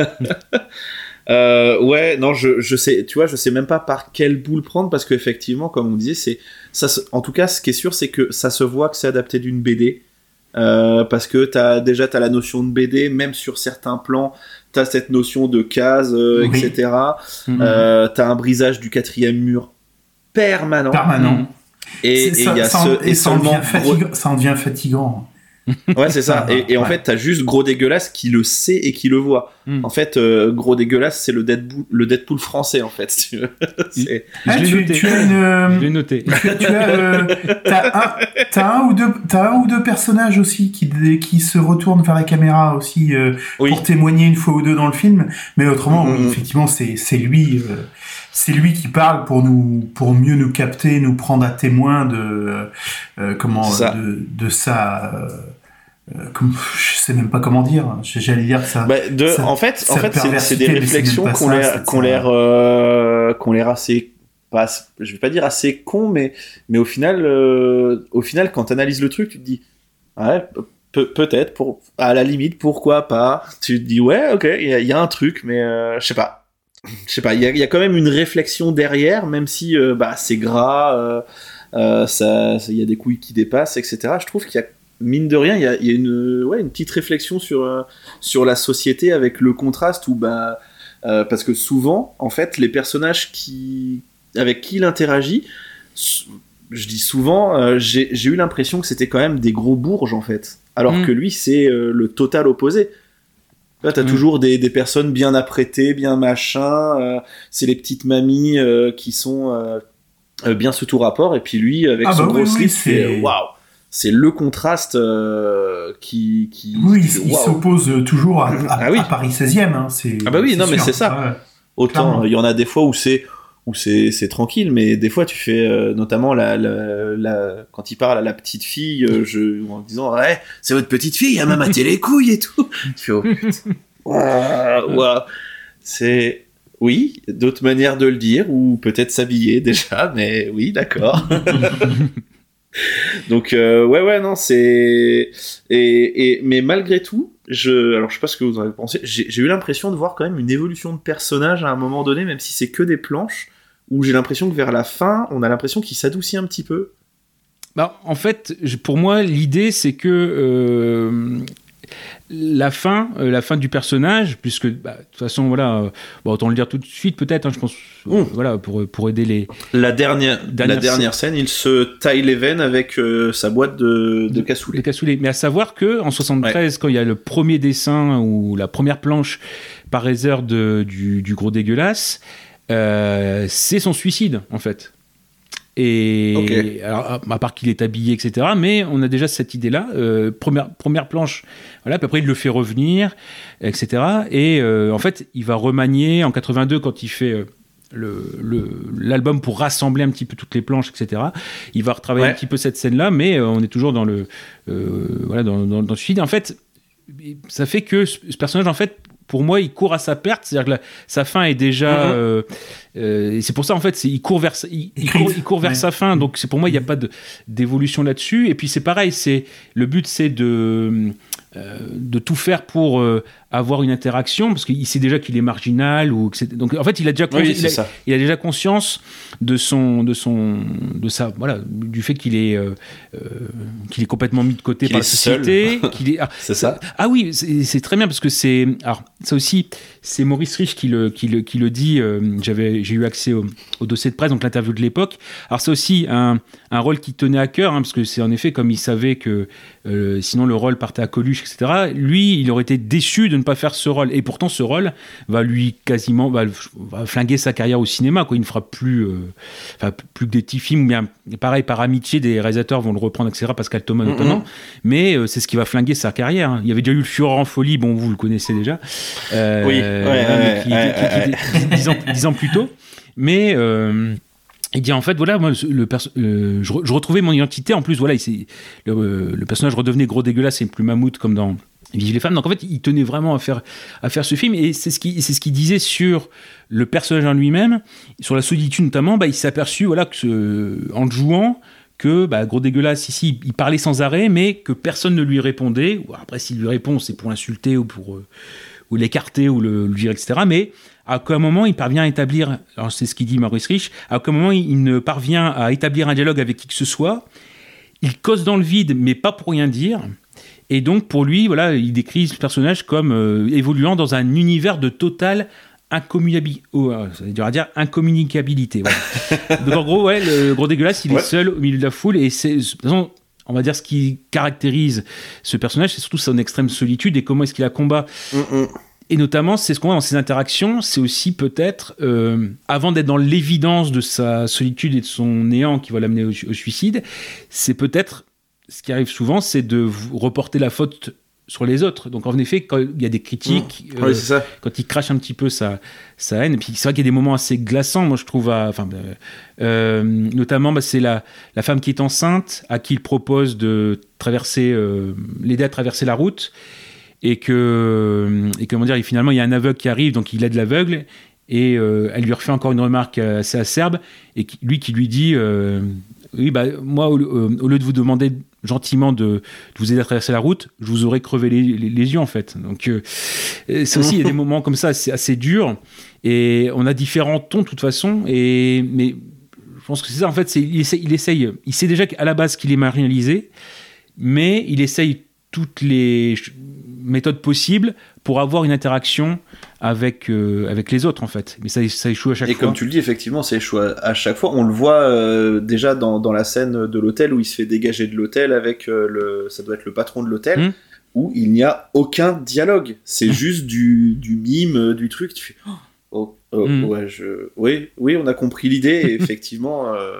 euh, ouais, non, je, je sais, tu vois, je sais même pas par quelle boule prendre parce qu'effectivement, comme on disait, c'est ça. Se... En tout cas, ce qui est sûr, c'est que ça se voit que c'est adapté d'une B D. Euh, parce que t'as déjà t'as la notion de B D, même sur certains plans, t'as cette notion de case, euh, oui. et cetera. Mm-hmm. Euh, t'as un brisage du quatrième mur permanent. Permanent. Mm-hmm. Et il y a ça, ce et et ça, en devient fatigant, ça en devient fatigant. Ouais, c'est ça. Et, et en ouais. fait, t'as juste Gros Dégueulasse qui le sait et qui le voit. Mm. En fait, euh, Gros Dégueulasse, c'est le Deadpool, le Deadpool français, en fait. Si tu veux. C'est... Ah, je l'ai tu, noté. Tu as une, euh, je l'ai noté. Tu as, tu as, euh, t'as, un, t'as, un ou deux, t'as un ou deux personnages aussi qui, qui se retournent vers la caméra aussi euh, oui. pour témoigner une fois ou deux dans le film. Mais autrement, mm. oui, effectivement, c'est, c'est lui... Euh, c'est lui qui parle pour nous, pour mieux nous capter, nous prendre à témoin de, euh, comment, ça. de, de sa, euh, comme, je sais même pas comment dire. J'allais dire ça. Bah de, ça en fait, en fait, c'est, c'est des réflexions qu'on l'air, qu'on l'air, euh, qu'on l'air assez, pas, je vais pas dire assez con, mais, mais au final, euh, au final, quand t'analyses le truc, tu te dis, ouais, pe- peut-être, pour, à la limite, pourquoi pas. Tu te dis, ouais, ok, il y, y a un truc, mais euh, je sais pas. Je sais pas, il y, y a quand même une réflexion derrière, même si euh, bah, c'est gras, euh, euh, ça, il y a des couilles qui dépassent, et cetera. Je trouve qu'il y a, mine de rien, il y a, y a une, ouais, une petite réflexion sur, euh, sur la société avec le contraste, où, bah, euh, parce que souvent, en fait, les personnages qui, avec qui il interagit, je dis souvent, euh, j'ai, j'ai eu l'impression que c'était quand même des gros bourges, en fait. Alors mmh. que lui, c'est euh, le total opposé. Là, t'as mmh. toujours des, des personnes bien apprêtées, bien machin. Euh, c'est les petites mamies euh, qui sont euh, euh, bien sous tout rapport. Et puis lui, avec ah son bah gros oui, slip, oui, c'est waouh. C'est le contraste euh, qui, qui. Oui, qui, il wow. s'oppose toujours à, à, ah oui. à Paris seizième. Hein, c'est, ah bah oui, c'est non sûr. mais c'est ça. Ouais. Autant il y en a des fois où c'est où c'est c'est tranquille, mais des fois tu fais euh, notamment la, la la quand il parle à la petite fille, euh, je en disant ouais c'est votre petite fille, elle m'a maté les couilles et tout. Tu fais oh putain. Waouh, waouh. C'est oui, d'autres manières de le dire ou peut-être s'habiller déjà, mais oui d'accord. Donc euh, ouais ouais non c'est et et mais malgré tout je alors je sais pas ce que vous en avez pensé, j'ai, j'ai eu l'impression de voir quand même une évolution de personnage à un moment donné, même si c'est que des planches. Où j'ai l'impression que vers la fin, on a l'impression qu'il s'adoucit un petit peu. Bah, en fait, pour moi, l'idée, c'est que euh, la fin, euh, la fin du personnage, puisque bah, de toute façon, voilà, euh, bon, autant le dire tout de suite, peut-être, hein, je pense, mmh. voilà, pour pour aider les. La dernière, dernière la dernière scène, scène, il se taille les veines avec euh, sa boîte de, de cassoulet. De cassoulet. Mais à savoir que en soixante-treize, ouais. quand il y a le premier dessin ou la première planche par Razor de du, du Gros Dégueulasse. Euh, c'est son suicide en fait. Et okay. alors, à part qu'il est habillé, et cetera. Mais on a déjà cette idée-là. Euh, première première planche, voilà. Puis après, il le fait revenir, et cetera. Et euh, en fait, il va remanier en quatre-vingt-deux quand il fait euh, le, le l'album pour rassembler un petit peu toutes les planches, et cetera. Il va retravailler ouais. un petit peu cette scène-là, mais euh, on est toujours dans le euh, voilà dans, dans, dans le suicide. En fait, ça fait que ce personnage en fait pour moi, il court à sa perte. C'est-à-dire que la, sa fin est déjà. Mm-hmm. Euh, euh, et c'est pour ça, en fait, c'est, il court vers, il, il court, il court vers ouais. sa fin. Donc, c'est pour moi, il n'y a pas de, d'évolution là-dessus. Et puis, c'est pareil. C'est, le but, c'est de, euh, de tout faire pour euh, avoir une interaction, parce qu'il sait déjà qu'il est marginal. Ou que c'est, donc, en fait, il a déjà, oui, il a, il a déjà conscience de son, de son, de sa, voilà, du fait qu'il est, euh, euh, qu'il est complètement mis de côté qu'il par la société. Qu'il est, ah, c'est ça. Ah oui, c'est, c'est très bien parce que c'est, alors ça aussi, c'est Maurice Rich qui le, qui le, qui le dit. Euh, j'avais, j'ai eu accès au, au dossier de presse, donc l'interview de l'époque. Alors c'est aussi un, un rôle qui tenait à cœur, hein, parce que c'est en effet comme il savait que euh, sinon le rôle partait à Coluche, et cetera. Lui, il aurait été déçu de ne pas faire ce rôle, et pourtant ce rôle va lui quasiment, va, va flinguer sa carrière au cinéma, quoi. Il ne fera plus, euh, enfin plus que des petits films, bien pareil par amitié, des réalisateurs vont le reprendre, et cetera. Pascal Thomas notamment, mm-hmm. mais euh, c'est ce qui va flinguer sa carrière. Hein. Il y avait déjà eu le Fureur en folie, bon vous le connaissez déjà. Euh, oui. Ouais, ouais, qui, ouais, qui, qui, qui, qui, dix, ans, dix ans plus tôt, mais euh, il dit en fait voilà moi le perso- euh, je, je retrouvais mon identité en plus voilà il s'est, le, le personnage redevenait gros dégueulasse et plus mammouth comme dans Vive les femmes, donc en fait il tenait vraiment à faire à faire ce film et c'est ce qui c'est ce qu'il disait sur le personnage en lui-même, sur la solitude notamment. Bah il s'est aperçu voilà que ce, en le jouant que bah, gros dégueulasse ici il parlait sans arrêt mais que personne ne lui répondait. Après s'il lui répond c'est pour l'insulter ou pour euh, ou l'écarter ou le, le dire, et cetera. Mais à quel moment il parvient à établir, alors c'est ce qu'il dit Maurice Rich, à quel moment il ne parvient à établir un dialogue avec qui que ce soit, il cause dans le vide, mais pas pour rien dire. Et donc pour lui, voilà, il décrit ce personnage comme euh, évoluant dans un univers de totale incommunicabilité. Oh, ça veut dire à dire incommunicabilité. Voilà. Donc en gros, ouais, le gros dégueulasse, il ouais. est seul au milieu de la foule et c'est de toute façon. On va dire ce qui caractérise ce personnage, c'est surtout son extrême solitude et comment est-ce qu'il la combat. Mm-mm. Et notamment, c'est ce qu'on voit dans ses interactions, c'est aussi peut-être, euh, avant d'être dans l'évidence de sa solitude et de son néant qui va l'amener au, au suicide, c'est peut-être, ce qui arrive souvent, c'est de reporter la faute sur les autres. Donc en effet, quand il y a des critiques, mmh. euh, oui, c'est ça. Quand il crache un petit peu sa, sa haine, et puis c'est vrai qu'il y a des moments assez glaçants, moi je trouve, à, enfin, euh, notamment bah, c'est la, la femme qui est enceinte, à qui il propose de traverser, euh, l'aider à traverser la route, et que, et comment dire, et finalement il y a un aveugle qui arrive, donc il aide l'aveugle, et euh, elle lui refait encore une remarque assez acerbe, et qui, lui qui lui dit... Euh, oui, bah, moi, au, euh, au lieu de vous demander gentiment de, de vous aider à traverser la route, je vous aurais crevé les, les, les yeux, en fait. Donc, euh, c'est aussi, il y a des moments comme ça, c'est assez dur. Et on a différents tons, de toute façon. Et, mais je pense que c'est ça, en fait. C'est, il, essaye, il essaye. Il sait déjà qu'à la base qu'il est marginalisé, mais il essaye toutes les méthodes possibles pour avoir une interaction avec, euh, avec les autres, en fait. Mais ça, ça échoue à chaque et fois. Et comme tu le dis, effectivement, ça échoue à, à chaque fois. On le voit euh, déjà dans, dans la scène de l'hôtel où il se fait dégager de l'hôtel avec euh, le... ça doit être le patron de l'hôtel, mmh. où il n'y a aucun dialogue. C'est mmh. juste du, du mime, du truc. Tu fais... Oh, oh, mmh. ouais, je... oui, oui, on a compris l'idée. Et effectivement, euh,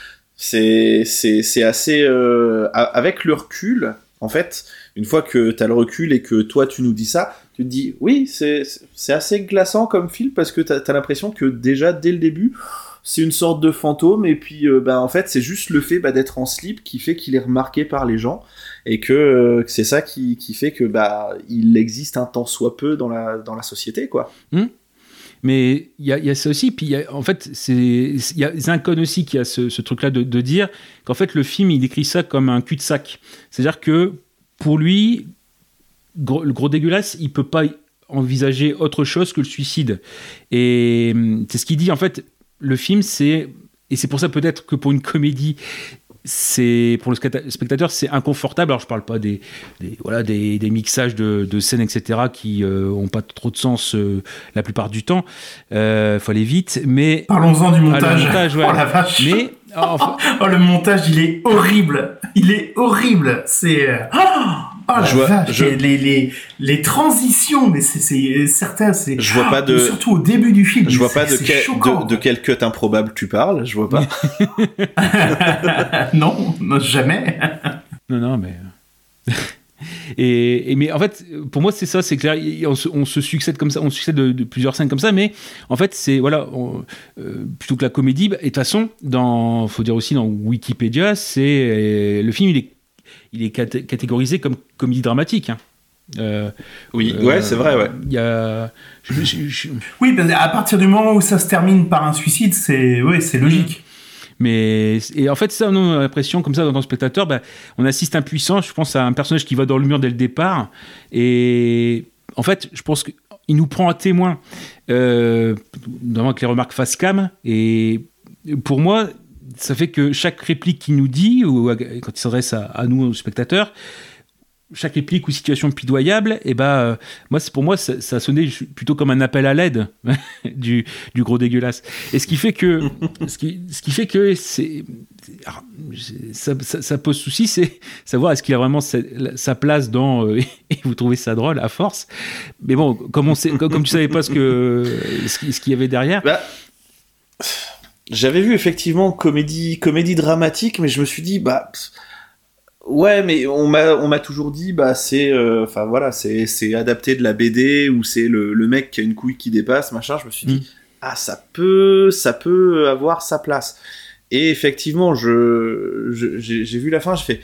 c'est, c'est, c'est assez... Euh, avec le recul, en fait, une fois que tu as le recul et que toi, tu nous dis ça, tu te dis, oui, c'est, c'est assez glaçant comme film parce que tu as l'impression que déjà, dès le début, c'est une sorte de fantôme et puis, euh, bah, en fait, c'est juste le fait bah, d'être en slip qui fait qu'il est remarqué par les gens et que, euh, que c'est ça qui, qui fait que bah, il existe un tant soit peu dans la, dans la société, quoi. Mmh. Mais il y, y a ça aussi, puis y a, en fait, il y a Zincon aussi qui a ce, ce truc-là de, de dire qu'en fait, le film, il décrit ça comme un cul-de-sac. C'est-à-dire que, pour lui, gros, le gros dégueulasse, il peut pas envisager autre chose que le suicide. Et c'est ce qu'il dit, en fait, le film, c'est... Et c'est pour ça, peut-être, que pour une comédie... C'est, pour le spectateur, c'est inconfortable. Alors, je parle pas des, des, voilà, des, des mixages de, de scènes, et cetera, qui euh, ont pas trop de sens euh, la plupart du temps. Euh, faut aller vite, mais... Parlons-en du montage. Ah, le montage, ouais. Oh la vache. Mais, oh, enfin... oh, le montage, il est horrible. Il est horrible. C'est... Oh Oh la vois, vache, je... les, les, les transitions, mais c'est, c'est certain, c'est... Je vois pas de... Surtout au début du film. Je vois pas de, que... de, de quel cut improbable tu parles, je vois pas. non, jamais. Non, non, mais... Et, et mais en fait, pour moi, c'est ça, c'est clair. On se, on se succède comme ça, on succède de, de plusieurs scènes comme ça, mais en fait, c'est voilà, on, euh, plutôt que la comédie. Bah, et de toute façon, dans, faut dire aussi dans Wikipédia, c'est euh, le film, il est, il est cat- catégorisé comme comédie dramatique. Hein. Euh, oui, euh, ouais, c'est vrai, ouais. Il y a. Je, je, je... Oui, ben, à partir du moment où ça se termine par un suicide, c'est, ouais, c'est logique. Mais et en fait, ça, on a l'impression, comme ça, dans le spectateur, bah, on assiste impuissant. Je pense à un personnage qui va dans le mur dès le départ. Et en fait, je pense qu'il nous prend à témoin, euh, notamment avec les remarques face cam. Et pour moi, ça fait que chaque réplique qu'il nous dit, ou quand il s'adresse à, à nous, aux spectateurs, chaque réplique ou situation pitoyable, et bah, euh, moi, c'est, pour moi, ça, ça sonnait plutôt comme un appel à l'aide du, du gros dégueulasse. Et ce qui fait que, ce qui, ce qui fait que c'est, alors, ça, ça, ça pose souci, c'est savoir est-ce qu'il a vraiment sa, sa place dans, euh, et vous trouvez ça drôle à force. Mais bon, comme on sait, comme, comme tu savais pas ce que, ce, ce qu'il y avait derrière. Bah, j'avais vu effectivement comédie, comédie dramatique, mais je me suis dit, bah. Ouais, mais on m'a on m'a toujours dit bah c'est enfin euh, voilà c'est c'est adapté de la B D ou c'est le le mec qui a une couille qui dépasse machin. Je me suis dit mmh. ah ça peut ça peut avoir sa place. Et effectivement je, je j'ai, j'ai vu la fin, je fais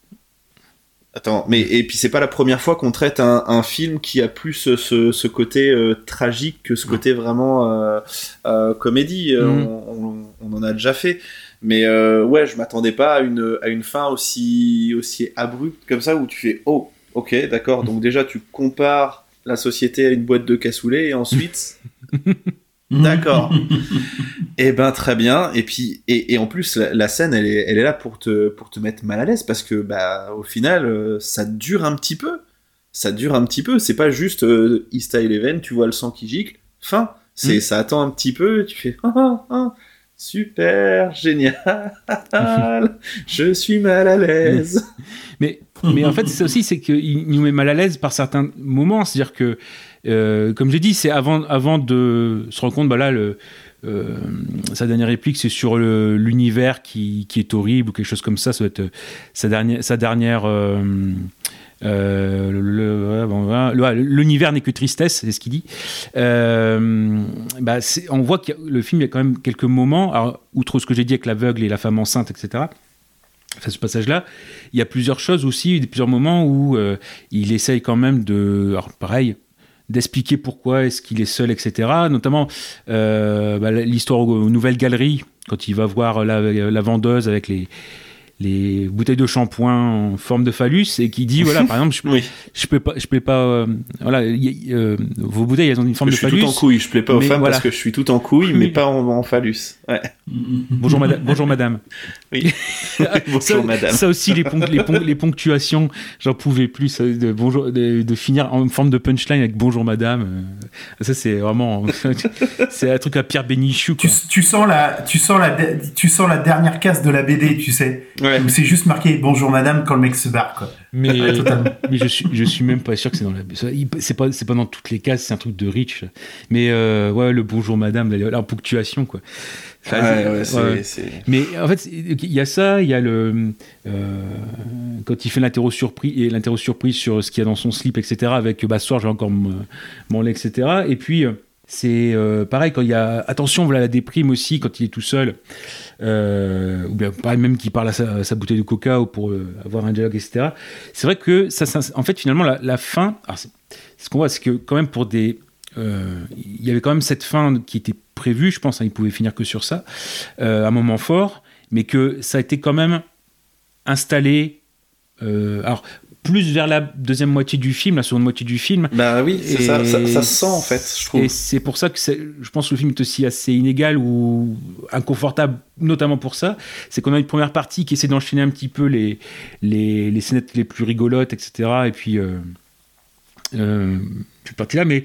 attends mais et puis c'est pas la première fois qu'on traite un, un film qui a plus ce ce, ce côté euh, tragique que ce côté vraiment euh, euh, comédie. Mmh. On, on, on en a déjà fait. Mais euh, ouais, je m'attendais pas à une à une fin aussi aussi abrupte comme ça où tu fais oh ok d'accord, donc déjà tu compares la société à une boîte de cassoulet et ensuite d'accord et ben très bien. Et puis et, et en plus la, la scène elle est elle est là pour te pour te mettre mal à l'aise parce que bah au final euh, ça dure un petit peu ça dure un petit peu c'est pas juste euh, East Eleven, tu vois le sang qui gicle fin c'est mmh. ça attend un petit peu, tu fais ah ah ah super, génial, je suis mal à l'aise. Mais, mais en fait, c'est aussi, c'est qu'il nous met mal à l'aise par certains moments. C'est-à-dire que, euh, comme j'ai dit, c'est avant, avant de se rendre compte, bah là, le, euh, sa dernière réplique, c'est sur le, l'univers qui, qui est horrible ou quelque chose comme ça. Ça doit être sa dernière. Sa dernière euh, Euh, le, le, bon, le, l'univers n'est que tristesse, c'est ce qu'il dit. Euh, bah c'est, on voit que le film, il y a quand même quelques moments, alors, outre ce que j'ai dit avec l'aveugle et la femme enceinte, et cetera. Enfin, ce passage-là, il y a plusieurs choses aussi, plusieurs moments où euh, il essaye quand même de, alors pareil, d'expliquer pourquoi est-ce qu'il est seul, et cetera. Notamment euh, bah, l'histoire aux, aux Nouvelles Galeries, quand il va voir la, la vendeuse avec les les bouteilles de shampoing en forme de phallus et qui dit voilà par exemple je, oui. je peux pas je plais pas euh, voilà y, euh, vos bouteilles elles ont une forme je de phallus. Je suis tout en couille, je plais pas aux femmes voilà. Parce que je suis tout en couille mais pas en, en phallus. Ouais. Bonjour madame. Bonjour madame. Oui. Bonjour ça, madame. Ça aussi les, ponc- les, ponc- les ponctuations, j'en pouvais plus ça, de bonjour de, de finir en forme de punchline avec bonjour madame. Ça c'est vraiment c'est un truc à Pierre Bénichou. Tu, tu sens la tu sens la tu sens la dernière case de la B D, tu sais. Ouais. Où c'est juste marqué bonjour madame quand le mec se barre quoi. Mais, mais je suis je suis même pas sûr que c'est dans la c'est pas c'est pas dans toutes les cases, c'est un truc de Rich. Mais euh, ouais le bonjour madame la, la ponctuation quoi. Enfin, ouais, ouais, c'est, ouais. c'est... Mais en fait il y a ça, il y a le euh, quand il fait l'interro surprise et l'interro surprise sur ce qu'il y a dans son slip et cetera avec bah ce soir j'ai encore mon, mon lait et cetera. Et puis c'est euh, pareil quand il y a attention voilà la déprime aussi quand il est tout seul euh, ou bien pareil même qu'il parle à sa, à sa bouteille de coca ou pour euh, avoir un dialogue et cetera. C'est vrai que ça, ça en fait finalement la, la fin alors c'est, ce qu'on voit c'est que quand même pour des euh, il y avait quand même cette fin qui était prévue je pense hein, il pouvait finir que sur ça euh, un moment fort mais que ça a été quand même installé euh, alors plus vers la deuxième moitié du film, la seconde moitié du film. Bah oui, c'est ça, ça, ça se sent en fait, je trouve. Et c'est pour ça que c'est, je pense que le film est aussi assez inégal ou inconfortable, notamment pour ça. C'est qu'on a une première partie qui essaie d'enchaîner un petit peu les, les, les scénettes les plus rigolotes, et cetera. Et puis, euh, euh, cette partie-là, mais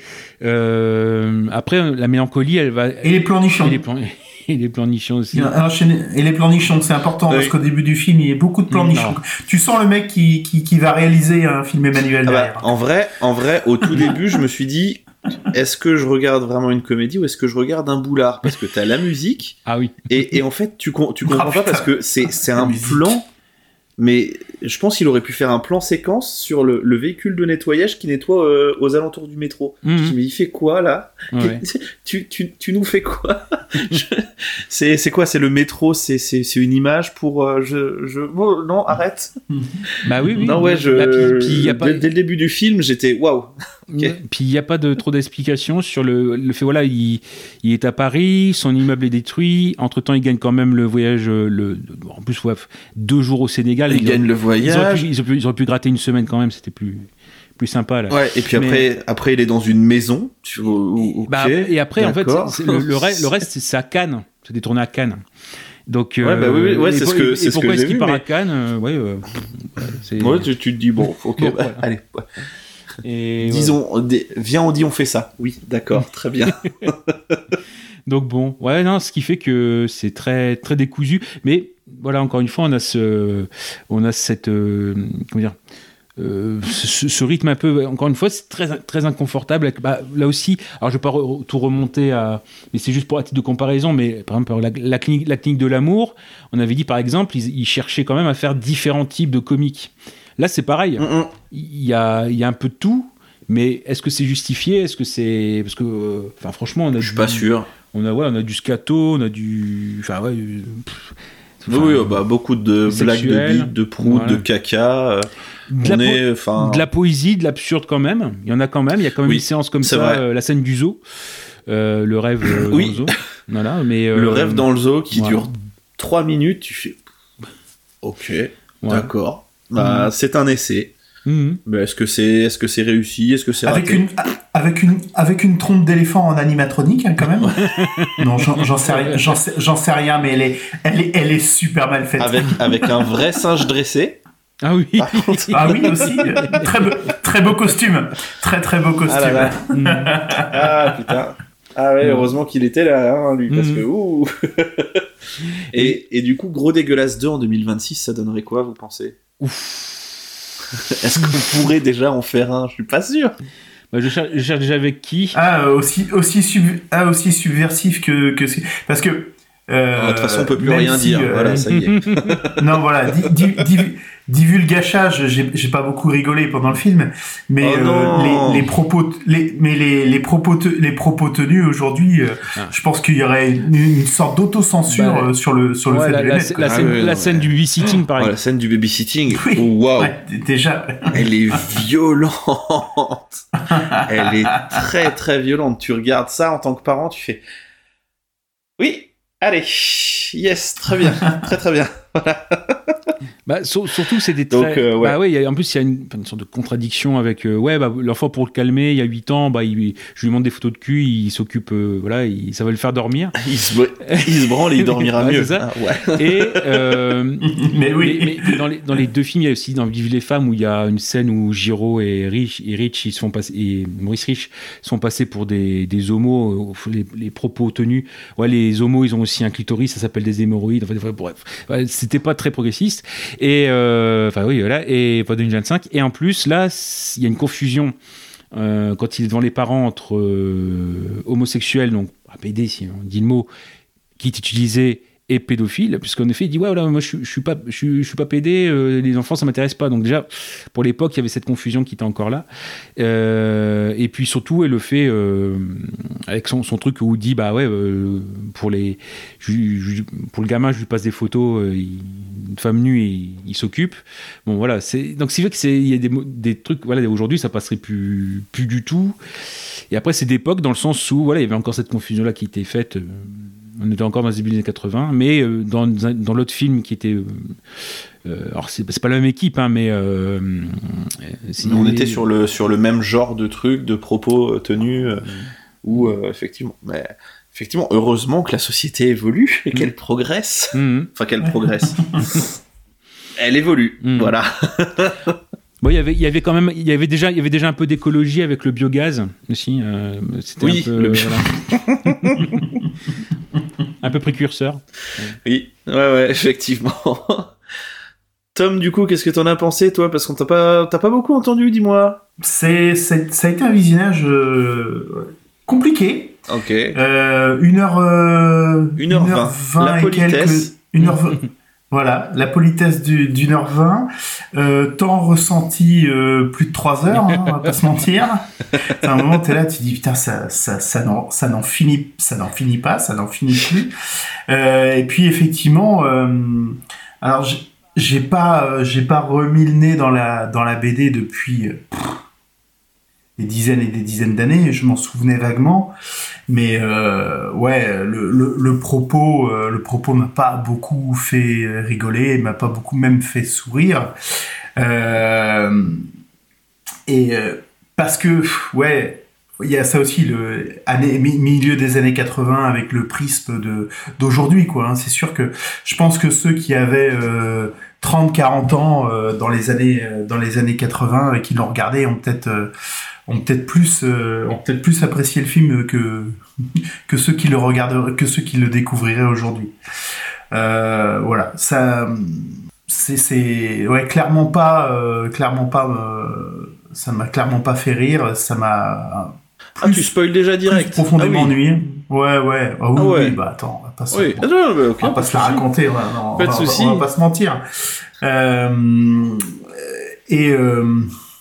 euh, après, la mélancolie, elle va. Et les planichons. Et les plans... Et les planichons aussi. Et les planichons, c'est important oui. Parce qu'au début du film, il y a beaucoup de planichons. Tu sens le mec qui, qui, qui va réaliser un film Emmanuel ah derrière. Bah, en vrai, en vrai, au tout début, je me suis dit, est-ce que je regarde vraiment une comédie ou est-ce que je regarde un boulard? Parce que t'as la musique. Ah oui. Et, et en fait, tu, tu comprends ah, pas parce que c'est, c'est un plan, mais je pense qu'il aurait pu faire un plan séquence sur le, le véhicule de nettoyage qui nettoie euh, aux alentours du métro. Mmh. Je me dis, mais il fait quoi là? Ouais. tu, tu, tu nous fais quoi? je... c'est, c'est quoi? C'est le métro? C'est, c'est, c'est une image pour. Euh, je, je... Oh, non, arrête. Bah oui, oui. Non, ouais, je. Là, puis, puis y a pas... dès, dès le début du film, j'étais waouh. Okay. Puis il n'y a pas de trop d'explications sur le, le fait, voilà, il, il est à Paris, son immeuble est détruit, entre-temps il gagne quand même le voyage, le, en plus ouais, deux jours au Sénégal. Il ils gagne ont, le voyage. Ils auraient, pu, ils, auraient pu, ils auraient pu gratter une semaine quand même, c'était plus, plus sympa là. Ouais, et puis après, Mais... après il est dans une maison. Tu... Okay, bah, et après en fait, c'est, c'est, le, le, reste, le reste c'est, c'est à Cannes, c'est détourné à Cannes. Donc, ouais, bah oui, oui, ouais, c'est et, ce que, et, c'est et ce pourquoi que est-ce j'ai qu'il vu, part mais... à Cannes euh, ouais, euh, c'est... ouais, tu, tu te dis, bon, ok, bon, bah, voilà. Allez. Ouais. Et disons, ouais. Viens, on dit, on fait ça. Oui, d'accord, très bien. Donc bon, ouais, non, ce qui fait que c'est très, très décousu. Mais voilà, encore une fois, on a ce, on a cette, euh, comment dire, euh, ce, ce rythme un peu. Encore une fois, c'est très, très inconfortable. Bah, là aussi, alors je vais pas re- tout remonter à, mais c'est juste pour à titre de comparaison. Mais par exemple, la, la clinique, la clinique de l'amour, on avait dit par exemple, ils, ils cherchaient quand même à faire différents types de comiques. Là, c'est pareil. Mm-hmm. Il y a, il y a un peu de tout, mais est-ce que c'est justifié? Est-ce que c'est parce que, enfin, euh, franchement, on a. Je suis pas sûr. On a, ouais, on a du scato, on a du, enfin ouais. Pff, enfin, oui, bah, beaucoup de blagues de bite, de prout, voilà. de caca. Euh, de, on la est, po- de la poésie, de l'absurde quand même. Il y en a quand même. Il y a quand même oui, une séance comme ça, euh, la scène du zoo, euh, le rêve euh, oui. dans le zoo. Voilà, mais euh, le rêve dans le zoo qui voilà. dure trois minutes. Tu fais, ok, voilà. d'accord. Bah, mmh. C'est un essai. Mmh. Mais est-ce que c'est, est-ce que c'est réussi? Est-ce que c'est avec raté? une, avec une, avec une trompe d'éléphant en animatronique, hein, quand même. Non, j'en, j'en sais rien, j'en sais, j'en sais rien, mais elle est, elle est, elle est super mal faite. Avec, avec un vrai singe dressé. Ah oui. Ah oui aussi. Très beau, très beau costume. Très très beau costume. Ah, là là. Ah putain. Ah ouais, heureusement qu'il était là, hein, lui, parce mmh. que ouh. et, et du coup, Gros Dégueulasse deux en deux mille vingt-six, ça donnerait quoi, vous pensez? Ouf. Est-ce qu'on pourrait déjà en faire un? Je suis pas sûr. Bah, je, cherche, je cherche déjà avec qui? Ah, aussi, aussi, sub, ah, aussi subversif que, que... Parce que... Euh, de toute façon, on peut plus rien si, dire. Euh, voilà, ça y est. Non, voilà. Di, di, di, divulgachage, j'ai, j'ai pas beaucoup rigolé pendant le film, mais oh euh, les, les propos, les, mais les, les propos, te, les propos tenus aujourd'hui, euh, ah. je pense qu'il y aurait une, une sorte d'autocensure bah, sur le sur le ouais, fait la, de la, mettre, la, ah, scène, ouais, la scène du babysitting, pareil. Oh, la scène du babysitting. Oui. Waouh. Ouais, déjà. Elle est violente. Elle est très très violente. Tu regardes ça en tant que parent, tu fais. Oui. Allez, yes, très bien, très très bien. Voilà. Bah, sur, surtout, c'est des très... Donc, euh, ouais. Bah, ouais, y a, en plus, il y a une, une sorte de contradiction avec... Euh, ouais, bah, l'enfant, pour le calmer, il y a huit ans, bah, il, je lui montre des photos de cul, il s'occupe... Euh, voilà, il, ça va le faire dormir. il, se, il se branle et il dormira ouais, mieux. C'est ça. Ah, ouais. Et... Euh, mais oui. Mais, mais dans, les, dans les deux films, il y a aussi dans Vive les femmes, où il y a une scène où Giraud et Rich, et Rich ils se font passer, et Maurice Rich sont passés pour des, des homos, les, les propos tenus. Ouais, les homos, ils ont aussi un clitoris, ça s'appelle des hémorroïdes. Enfin, bref, ouais, c'était pas très progressiste. Et euh, enfin oui, voilà, et pas deux mille vingt-cinq. Et en plus, là, il y a une confusion euh, quand il est devant les parents entre euh, homosexuels, donc à P D, si on dit le mot, qui est utilisé, et pédophile, puisqu'en effet, il dit ouais, voilà, moi je, je suis pas, je suis, je suis pas pédé, euh, les enfants ça m'intéresse pas. Donc déjà, pour l'époque, il y avait cette confusion qui était encore là. Euh, et puis surtout, elle le fait euh, avec son, son truc où il dit bah ouais, euh, pour les, je, je, pour le gamin, je lui passe des photos, euh, il, une femme nue, et il, il s'occupe. Bon voilà, c'est donc c'est vrai que c'est, il y a des, des trucs, voilà, aujourd'hui ça passerait plus, plus du tout. Et après c'est d'époque dans le sens où voilà, il y avait encore cette confusion là qui était faite. Euh, On était encore dans les début des années quatre-vingts, mais euh, dans, dans l'autre film qui était... Euh, alors, c'est, c'est pas la même équipe, hein, mais... Euh, mais on était sur le, sur le même genre de truc, de propos tenus, euh, mmh. où, euh, effectivement... Mais, effectivement, heureusement que la société évolue et mmh. qu'elle progresse. Mmh. Enfin, qu'elle progresse. Elle évolue, mmh. voilà. Bon, il y avait, il y avait quand même, il y avait déjà, il y avait déjà un peu d'écologie avec le biogaz aussi. Euh, c'était oui, un peu, le bio... voilà. un peu précurseur. Oui, ouais, ouais, effectivement. Tom, du coup, qu'est-ce que t'en as pensé, toi? Parce qu'on t'a pas, t'as pas beaucoup entendu, dis-moi. C'est, c'est ça a été un visionnage euh, compliqué. Ok. Euh, une heure, euh, une heure vingt. La et politesse. quelques, une heure vingt. Voilà, la politesse du, d'une heure vingt, euh, temps ressenti euh, plus de trois heures, hein, on va pas se mentir. À un moment, t'es là, tu dis putain, ça, ça, ça n'en, ça n'en finit, ça n'en finit pas, ça n'en finit plus. Euh, et puis effectivement, euh, alors j'ai, j'ai pas, euh, j'ai pas remis le nez dans la, dans la B D depuis euh, pff, des dizaines et des dizaines d'années. Je m'en souvenais vaguement. Mais euh, ouais, le, le, le propos, euh, le propos m'a pas beaucoup fait rigoler, m'a pas beaucoup même fait sourire. Euh, et euh, parce que ouais, il y a ça aussi, le année, milieu des années quatre-vingts avec le prisme de d'aujourd'hui, quoi. Hein. C'est sûr que je pense que ceux qui avaient euh, trente quarante ans euh, dans les années dans les années quatre-vingts et qui l'ont regardé ont peut-être euh, ont peut-être plus euh, ont peut-être plus apprécié le film que que ceux qui le regarderaient, que ceux qui le découvriraient aujourd'hui. Euh, voilà, ça c'est c'est ouais clairement pas euh, clairement pas euh, ça m'a clairement pas fait rire, ça m'a plus, ah tu spoil déjà direct, profondément ah, oui. ennuyé. Ouais ouais, ah, oui, ah ouais. oui, bah attends, on va pas se oui. ah, non, bah, okay, on va pas se la raconter, ouais, non, pas on, de va, souci. on va pas se mentir. Euh, et euh,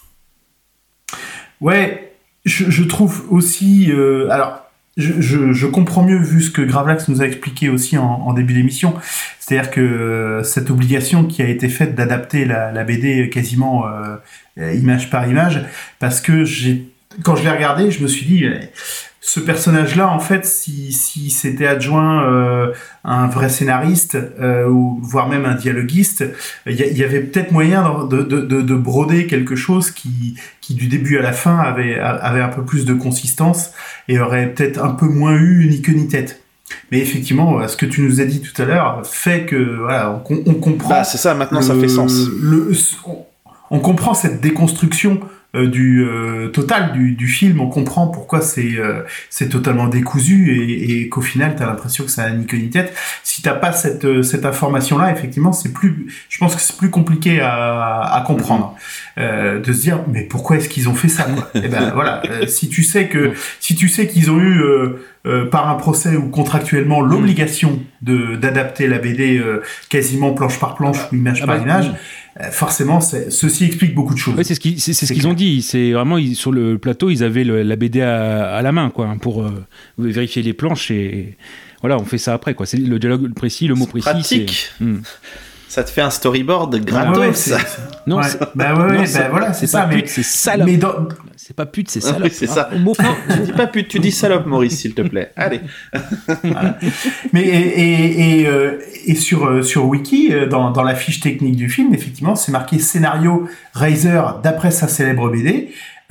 ouais, je, je trouve aussi... Euh, alors, je, je, je comprends mieux vu ce que Gravelax nous a expliqué aussi en, en début d'émission. C'est-à-dire que euh, cette obligation qui a été faite d'adapter la, la B D quasiment euh, image par image, parce que j'ai, quand je l'ai regardé, je me suis dit... Ce personnage-là, en fait, si, si c'était adjoint euh, un vrai scénariste, euh, ou voire même un dialoguiste, il y, y avait peut-être moyen de, de, de, de broder quelque chose qui, qui, du début à la fin, avait, avait un peu plus de consistance et aurait peut-être un peu moins eu ni queue ni tête. Mais effectivement, ce que tu nous as dit tout à l'heure fait que voilà, on, on comprend. Bah, c'est ça. Maintenant, le, ça fait sens. Le, on, on comprend cette déconstruction. Euh, du euh, total du, du film, on comprend pourquoi c'est euh, c'est totalement décousu et, et qu'au final t'as l'impression que ça a ni queue ni tête. Si t'as pas cette euh, cette information là, effectivement c'est plus, je pense que c'est plus compliqué à, à comprendre, euh, de se dire mais pourquoi est-ce qu'ils ont fait ça quoi. Et ben voilà, euh, si tu sais que si tu sais qu'ils ont eu euh, euh, par un procès ou contractuellement l'obligation de d'adapter la B D euh, quasiment planche par planche ou image ah par bah, image. Oui. Forcément, c'est, ceci explique beaucoup de choses. Ouais, c'est ce, qui, c'est, c'est ce qu'ils ont dit. C'est vraiment ils, sur le plateau, ils avaient le, la B D à, à la main, quoi, pour euh, vérifier les planches et voilà, on fait ça après, quoi. C'est le dialogue précis, le mot c'est précis. Pratique. C'est... Hmm. Ça te fait un storyboard gratos. Ah ouais, c'est, c'est... Non, ouais. c'est... bah ouais, non, bah c'est, voilà, c'est, c'est ça. Pas mais pute, c'est salope. Mais dans... C'est pas pute, c'est salope. Oui, c'est ça. Hein, mot non, tu dis pas pute, tu dis salope, Maurice, s'il te plaît. Allez. Voilà. Mais et et et, euh, et sur euh, sur Wiki, euh, dans dans la fiche technique du film, effectivement, c'est marqué scénario Reiser d'après sa célèbre B D.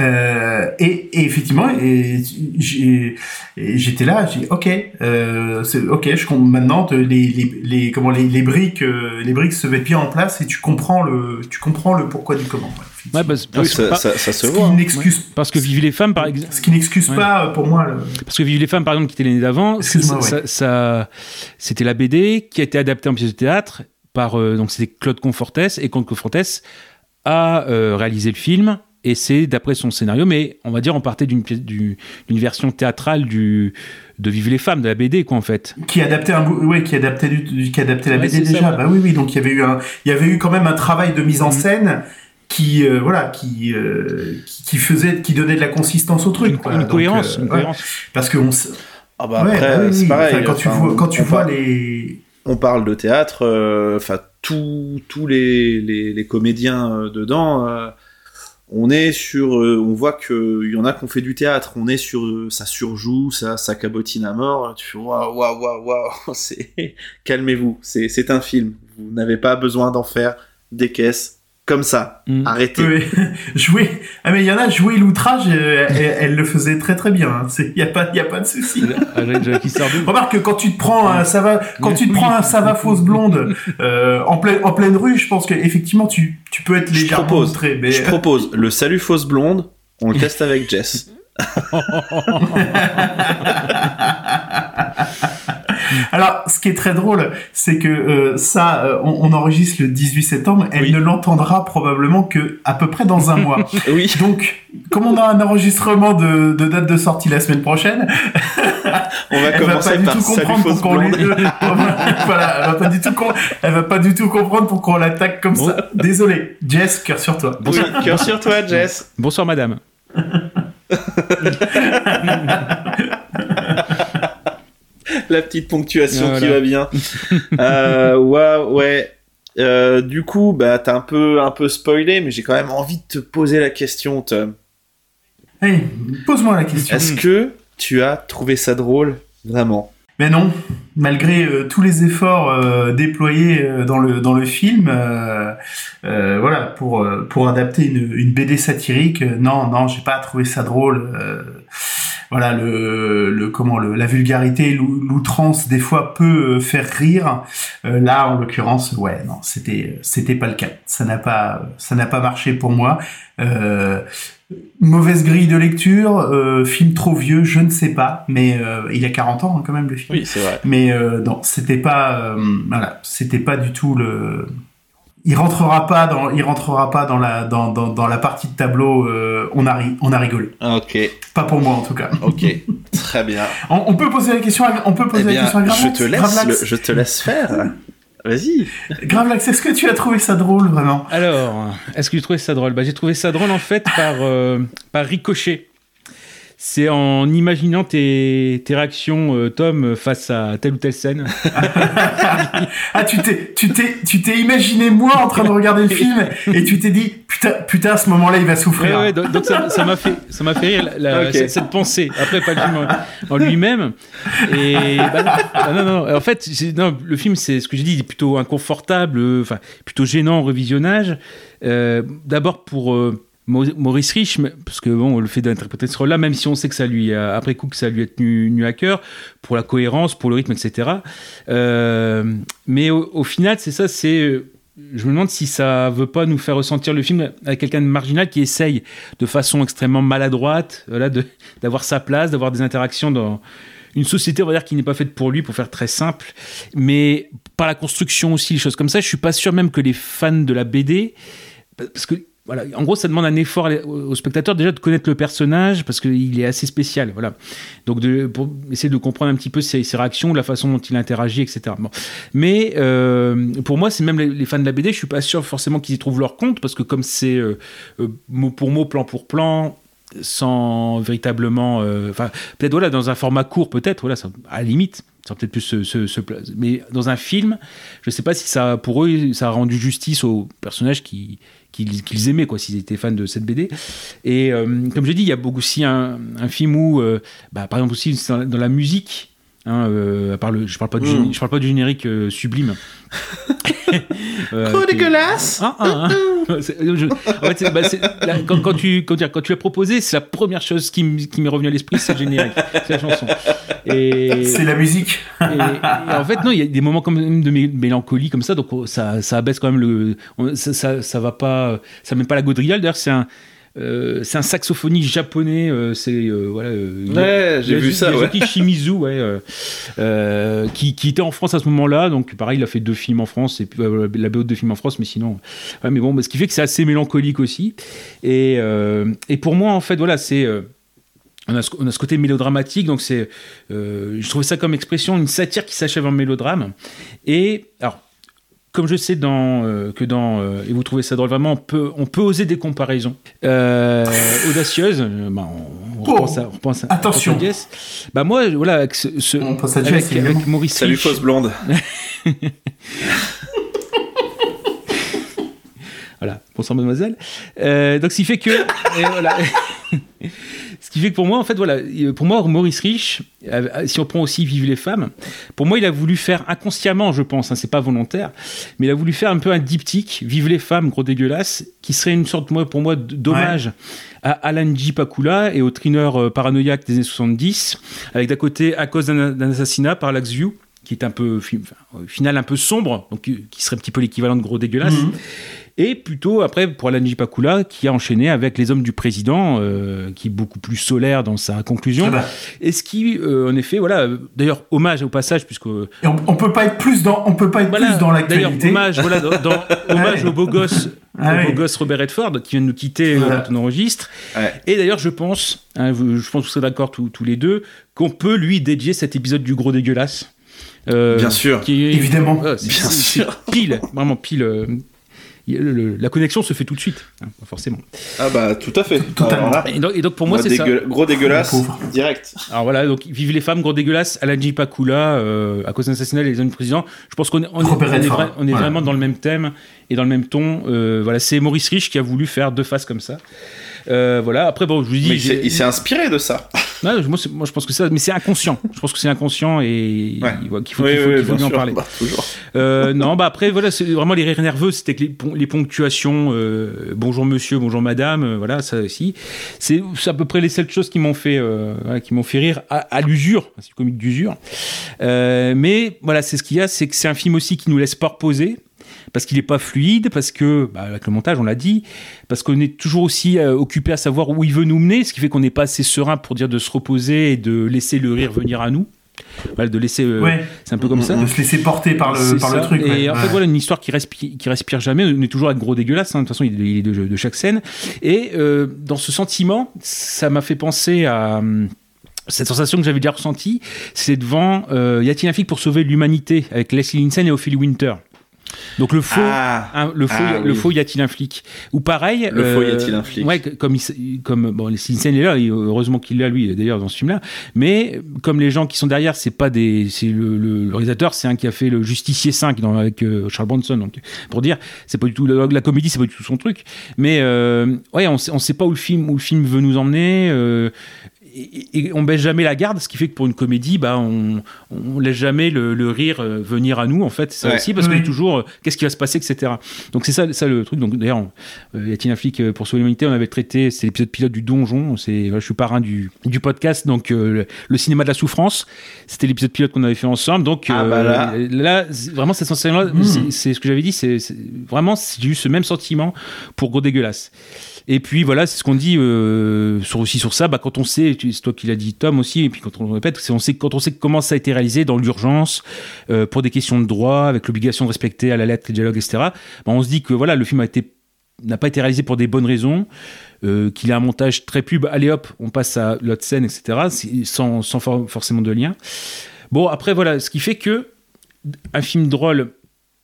Euh, et, et effectivement, et j'ai, et j'étais là, j'ai dit, ok, euh, c'est, ok, je compte maintenant de, les, les, les, comment les, les briques, euh, les briques se mettent bien en place et tu comprends le, tu comprends le pourquoi du comment. Ouais, bah, oui, ça, ça, ça se ce voit. Qui n'excuse, ouais. Parce que Vive les femmes, par exemple. Ce qui n'excuse ouais. pas pour moi. Le... Parce que Vive les femmes, par exemple, qui était l'année d'avant, ça, ouais. ça, ça, c'était la B D qui a été adaptée en pièce de théâtre par, euh, donc c'était Claude Confortès, et Claude Confortès a euh, réalisé le film. Et c'est d'après son scénario, mais on va dire on partait d'une, d'une, d'une version théâtrale du, de Vive les femmes, de la B D, quoi, en fait. Qui adaptait, un, ouais, qui adaptait, du, qui adaptait la ouais, B D déjà. Ça, ouais. Bah oui, oui, donc il y avait eu un, il y avait eu quand même un travail de mise en scène qui, euh, voilà, qui, euh, qui, qui faisait, qui donnait de la consistance au truc. Une, quoi. une donc, cohérence, euh, une ouais. cohérence. Parce que on. Ah bah après, ouais, bah oui, c'est pareil. Enfin, quand tu enfin, vois, quand tu vois parle, les. On parle de théâtre, enfin euh, tous tous les, les les comédiens euh, dedans. Euh, On est sur, euh, on voit que il y en a qui ont fait du théâtre. On est sur, euh, ça surjoue, ça, ça cabotine à mort. Tu fais waouh, waouh, waouh, waouh. C'est, calmez-vous. C'est, c'est un film. Vous n'avez pas besoin d'en faire des caisses comme ça. Mmh. Arrêtez. Oui. Jouer. Ah mais il y en a joué l'outrage. Euh, elle, elle le faisait très très bien. Hein. C'est, y a pas, y a pas de souci. Remarque que quand tu te prends un, ça va, quand tu te prends un ça va fausse blonde euh, en pleine, en pleine rue, je pense que effectivement tu, tu peux être légèrement je propose, outré. Mais... Je propose le salut fausse blonde. On le teste avec Jess. Alors, ce qui est très drôle, c'est que euh, ça, euh, on, on enregistre le dix-huit septembre, elle Oui. ne l'entendra probablement que à peu près dans un mois. Oui. Donc, comme on a un enregistrement de, de date de sortie la semaine prochaine, On va elle va commencer pas du par tout Salut comprendre fausse pourquoi on lui... blonde. voilà, elle va pas du tout, com- elle va pas du tout comprendre pourquoi on l'attaque comme Bon. ça. Désolé, Jess, cœur sur toi. Oui, cœur sur toi, Jess. Bonsoir madame. La petite ponctuation Voilà. qui va bien. euh, ouais, ouais. Euh, du coup, bah, t'as un peu, un peu spoilé, mais j'ai quand même envie de te poser la question, Tom. Hey, pose-moi la question. Est-ce que tu as trouvé ça drôle, vraiment? Mais non, malgré euh, tous les efforts euh, déployés euh, dans le dans le film, euh, euh, voilà, pour euh, pour adapter une, une B D satirique, euh, non, non, j'ai pas trouvé ça drôle. Euh, voilà, le le comment le la vulgarité, l'ou- l'outrance des fois peut euh, faire rire. Euh, là, en l'occurrence, ouais, non, c'était c'était pas le cas. Ça n'a pas ça n'a pas marché pour moi. Euh, Mauvaise grille de lecture, euh, film trop vieux, je ne sais pas, mais euh, il y a quarante ans hein, quand même le film. Oui, c'est vrai. Mais euh, non, c'était pas, euh, voilà, c'était pas du tout le. Il rentrera pas dans, il rentrera pas dans la dans dans, dans la partie de tableau. Euh, on a ri, on a rigolé. Ok, Pas pour moi en tout cas. ok, très bien. On, on peut poser la question. À, on peut poser Eh la bien, question à je Gravelax. te laisse, Gravelax, le- je te laisse faire. Vas-y. Gravelax, est-ce que tu as trouvé ça drôle vraiment? Alors, est-ce que j'ai trouvé ça drôle? Bah, j'ai trouvé ça drôle en fait par, euh, par ricochet. C'est en imaginant tes, tes réactions, euh, Tom, face à telle ou telle scène. Ah, tu t'es, tu t'es, tu t'es imaginé moi en train de regarder le film et tu t'es dit putain, putain, à ce moment-là, il va souffrir. Ouais, ouais, donc, donc ça, ça m'a fait, ça m'a fait rire la- la- Ok. cette, cette pensée. Après, pas le film en, en lui-même. Et bah, non, non, non. En fait, c'est- non, le film, c'est ce que j'ai dit, il est plutôt inconfortable, euh, enfin plutôt gênant en revisionnage. Euh, d'abord pour euh, Mau- Maurice Rich, mais- parce que bon, le fait d'interpréter ce rôle-là, même si on sait que ça lui, a- après coup, que ça lui est tenu, tenu à cœur, pour la cohérence, pour le rythme, et cetera. Euh, mais au, au final, c'est ça, c'est euh, je me demande si ça veut pas nous faire ressentir le film avec quelqu'un de marginal qui essaye de façon extrêmement maladroite, voilà, de, d'avoir sa place, d'avoir des interactions dans une société, on va dire, qui n'est pas faite pour lui, pour faire très simple, mais par la construction aussi, les choses comme ça. Je suis pas sûr même que les fans de la B D, parce que voilà, en gros, ça demande un effort au spectateur déjà de connaître le personnage parce qu'il est assez spécial, voilà. Donc de, pour essayer de comprendre un petit peu ses, ses réactions, la façon dont il interagit, et cetera. Bon. Mais euh, pour moi, c'est même les, les fans de la B D, je suis pas sûr forcément qu'ils y trouvent leur compte parce que comme c'est euh, euh, mot pour mot, plan pour plan, sans véritablement, enfin euh, peut-être voilà dans un format court, peut-être voilà, ça, à la limite. Ça va peut-être plus se, se, se placer. Mais dans un film, je ne sais pas si ça, pour eux, ça a rendu justice aux personnages qui, qu'ils, qu'ils aimaient, quoi, s'ils étaient fans de cette B D. Et euh, comme je dis, il y a beaucoup aussi un, un film où, euh, bah, par exemple aussi dans la, dans la musique, hein, euh, à part le, je ne parle, mmh. parle pas du générique euh, sublime. euh, Trop dégueulasse. Ah, ah, ah. C'est, je, en fait, c'est, bah, c'est, là, quand, quand, tu, quand, quand tu l'as proposé, c'est la première chose qui, m- qui m'est revenue à l'esprit, c'est le générique, c'est la chanson. Et, c'est la musique. et, et en fait, non, il y a des moments quand même de mé- mélancolie comme ça, donc ça, ça abaisse quand même le. On, ça, ça, ça va pas. Ça mène pas la gaudriole. D'ailleurs, c'est un. Euh, c'est un saxophoniste japonais, euh, c'est euh, voilà. Euh, ouais, j'ai vu ça. Yasuki ouais. Shimizu, ouais, euh, euh, qui, qui était en France à ce moment-là, donc pareil, il a fait deux films en France, et puis euh, la B O de deux films en France, mais sinon, ouais, mais bon, bah, ce qui fait que c'est assez mélancolique aussi. Et, euh, et pour moi, en fait, voilà, c'est euh, on a, ce, on a ce côté mélodramatique, donc c'est, euh, je trouvais ça comme expression une satire qui s'achève en mélodrame. Et alors. Comme je sais dans, euh, que dans euh, et vous trouvez ça drôle, vraiment, on peut, on peut oser des comparaisons euh, audacieuses. Euh, bah, on, on, oh, repense à, on repense à, attention. On pense à Jess. Bah moi, voilà, avec, ce, ce, on pense à avec, Jess, avec Maurice Salut Rich. fausse blonde. Voilà, bonsoir mademoiselle. Euh, donc ce qui fait que, et voilà. Ce qui fait que pour moi, en fait, voilà, pour moi, Maurice Rich, si on prend aussi Vive les femmes, pour moi, il a voulu faire inconsciemment, je pense, hein, c'est pas volontaire, mais il a voulu faire un peu un diptyque, Vive les femmes, gros dégueulasse, qui serait une sorte, moi, pour moi, d'hommage ouais. à Alan J. Pakula et au thriller euh, paranoïaque des années soixante-dix, avec d'un côté À cause d'un, d'un assassinat par Laxview, qui est un peu, enfin, final un peu sombre, donc qui serait un petit peu l'équivalent de Gros Dégueulasse. Mmh. Et plutôt après pour Alan J. Pakula qui a enchaîné avec Les Hommes du Président, euh, qui est beaucoup plus solaire dans sa conclusion. Ah bah. Et ce qui, euh, en effet, voilà. D'ailleurs, hommage au passage, puisque et on, on peut pas être plus dans, on peut pas être voilà, plus dans l'actualité. D'ailleurs, hommage, voilà, dans, dans, hommage au beau gosse, ah, au oui. beau gosse Robert Redford qui vient de nous quitter voilà. Quand on enregistre. Ouais. Et d'ailleurs, je pense, hein, je pense que vous serez d'accord tous, tous les deux, qu'on peut lui dédier cet épisode du Gros Dégueulasse. Euh, Bien sûr, qui est, évidemment. Euh, c'est, Bien c'est, sûr. C'est pile, vraiment pile. Euh, Le, le, la connexion se fait tout de suite, hein, forcément. Ah bah tout à fait. Totalement. Et donc, et donc pour moi, moi c'est dégueu- ça. Gros Dégueulasse, direct. Alors voilà, donc Vive les femmes, Gros Dégueulasse, Alan J. Pakula, euh, à cause d'un assassinat, Les Hommes du Président. Je pense qu'on est, on est, on est, vra- on est voilà. vraiment dans le même thème et dans le même ton. Euh, voilà, c'est Maurice Rich qui a voulu faire deux faces comme ça. Euh, voilà. Après, bon, je vous dis, mais il s'est, il s'est inspiré de ça. Non, moi, moi, je pense que ça, mais c'est inconscient. Je pense que c'est inconscient et ouais. il, qu'il faut, oui, qu'il faut, oui, qu'il faut bien en sûr. parler. Bah, toujours. Euh, non, bah après, voilà, c'est vraiment les rires nerveux. C'était que les, les ponctuations, euh, bonjour monsieur, bonjour madame, euh, voilà, ça aussi. C'est, c'est à peu près les seules choses qui m'ont fait, euh, voilà, qui m'ont fait rire à, à l'usure. C'est le comique d'usure. Euh, mais voilà, c'est ce qu'il y a, c'est que c'est un film aussi qui nous laisse pas reposer. Parce qu'il n'est pas fluide, parce que, bah, avec le montage, on l'a dit, parce qu'on est toujours aussi euh, occupé à savoir où il veut nous mener, ce qui fait qu'on n'est pas assez serein pour dire de se reposer et de laisser le rire venir à nous. Voilà, de laisser, euh, ouais. c'est un peu comme ça. De se laisser porter par le, par le truc. Et ouais. en fait, ouais. voilà une histoire qui respire, qui respire jamais. On est toujours avec Gros Dégueulasse, hein. De toute façon, il est de, de, de chaque scène. Et euh, dans ce sentiment, ça m'a fait penser à... Cette sensation que j'avais déjà ressentie, c'est devant euh, Y a-t-il un flic pour sauver l'humanité avec Leslie Nielsen et Ophélie Winter. Donc le faux, ah, hein, le faux, ah, le oui. faux, y a-t-il un flic ? Ou pareil, le euh, faux, y a-t-il un flic ? Ouais, comme il, comme bon, Leslie Nielsen est là, et heureusement qu'il est là lui d'ailleurs dans ce film-là. Mais comme les gens qui sont derrière, c'est pas des, c'est le, le, le réalisateur, c'est un qui a fait le Justicier cinq dans, avec euh, Charles Bronson. Donc pour dire, c'est pas du tout la, la comédie, c'est pas du tout son truc. Mais euh, ouais, on sait, on sait pas où le film, où le film veut nous emmener. Euh, Et, et on baisse jamais la garde, ce qui fait que pour une comédie, bah, on, on laisse jamais le, le rire venir à nous, en fait, c'est ça ouais. aussi, parce oui. qu'on est toujours, euh, qu'est-ce qui va se passer, et cetera. Donc c'est ça, ça le truc. Donc d'ailleurs, euh, y a-t-il un flic pour sauver l'humanité ? On avait traité, c'est l'épisode pilote du Donjon. C'est, voilà, je suis parrain du, du podcast, donc euh, le, le cinéma de la souffrance. C'était l'épisode pilote qu'on avait fait ensemble. Donc ah, euh, bah là. là, vraiment cette sensation-là, mmh. c'est, c'est ce que j'avais dit. C'est, c'est vraiment, j'ai eu ce même sentiment pour Gros Dégueulasse. Et puis voilà, c'est ce qu'on dit euh, sur, aussi sur ça. Bah, quand on sait, c'est toi qui l'as dit, Tom aussi, et puis quand on le répète, c'est on sait, quand on sait comment ça a été réalisé dans l'urgence, euh, pour des questions de droit, avec l'obligation de respecter à la lettre les dialogues, et cetera. Bah, on se dit que voilà, le film a été, n'a pas été réalisé pour des bonnes raisons, euh, qu'il a un montage très pub. Allez hop, on passe à l'autre scène, et cetera. Sans, sans for- forcément de lien. Bon, après voilà, ce qui fait que un film drôle.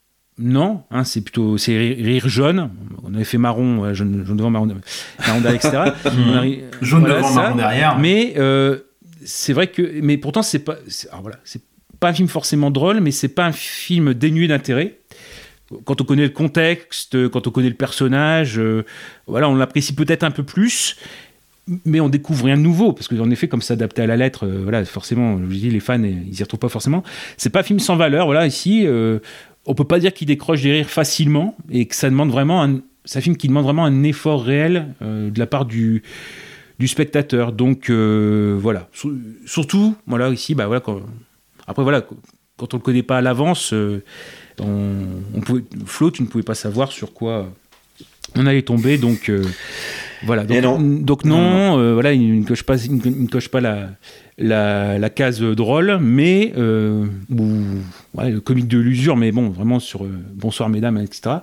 Non, hein, c'est plutôt c'est rire, rire jaune. On avait fait marron, euh, jaune, jaune devant, marron, marron derrière, et cetera. Mmh. Ri... Jaune voilà, devant, ça. Marron derrière. Mais euh, c'est vrai que, mais pourtant c'est pas, c'est, alors voilà, c'est pas un film forcément drôle, mais c'est pas un film dénué d'intérêt. Quand on connaît le contexte, quand on connaît le personnage, euh, voilà, on l'apprécie peut-être un peu plus. Mais on découvre rien de nouveau, parce qu'en effet, comme c'est adapté à la lettre, euh, voilà, forcément, je vous dis, les fans, ils y retrouvent pas forcément. C'est pas un film sans valeur, voilà, ici. Euh, on peut pas dire qu'il décroche des rires facilement et que ça demande vraiment un, c'est un film qui demande vraiment un effort réel euh, de la part du, du spectateur. Donc euh, voilà. S- surtout, voilà, ici, bah voilà. Quand, après voilà, quand on le connaît pas à l'avance, euh, on, on pouvait, Flo, tu ne pouvais pas savoir sur quoi on allait tomber, donc euh, voilà. Donc non, donc non, non. Euh, voilà, il ne coche pas, il ne coche pas la. La, la case drôle, mais euh, ou, ouais, le comique de l'usure, mais bon, vraiment sur euh, bonsoir mesdames, et cetera.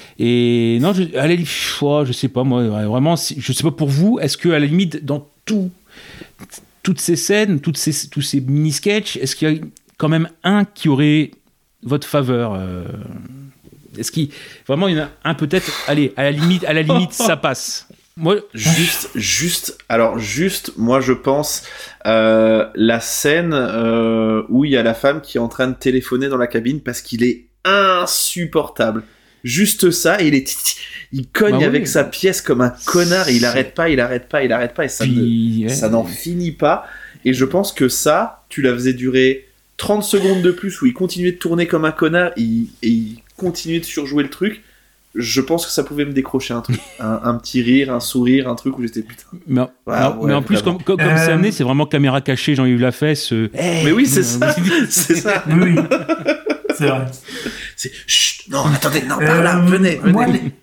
Et non, je, à la limite, oh, je sais pas, moi, vraiment, je sais pas pour vous, est-ce que à la limite, dans tout, toutes ces scènes, toutes ces, tous ces mini-sketchs, est-ce qu'il y a quand même un qui aurait votre faveur euh, est-ce qu'il vraiment il y en a un peut-être, allez, à la limite, à la limite, ça passe. Moi, juste, juste, alors juste, moi je pense euh, la scène euh, où il y a la femme qui est en train de téléphoner dans la cabine parce qu'il est insupportable. Juste ça, et il est, il cogne bah avec oui. sa pièce comme un connard et il arrête pas, il arrête pas, il arrête pas et ça, Puis, ne, ouais. ça n'en finit pas. Et je pense que ça, tu la faisais durer trente secondes de plus où il continuait de tourner comme un connard et, et il continuait de surjouer le truc. je pense que ça pouvait me décrocher un truc, un, un petit rire, un sourire, un truc où j'étais putain. Mais, Ouais, non, ouais, mais en plus, vraiment. comme, comme, comme Euh, c'est amené, c'est vraiment caméra cachée, Jean-Yves Lafesse. euh, hey, Mais oui, c'est euh, ça, c'est ça. Oui, oui. C'est vrai. C'est chut, non, attendez, non, par là, Euh, venez, venez. moi, les...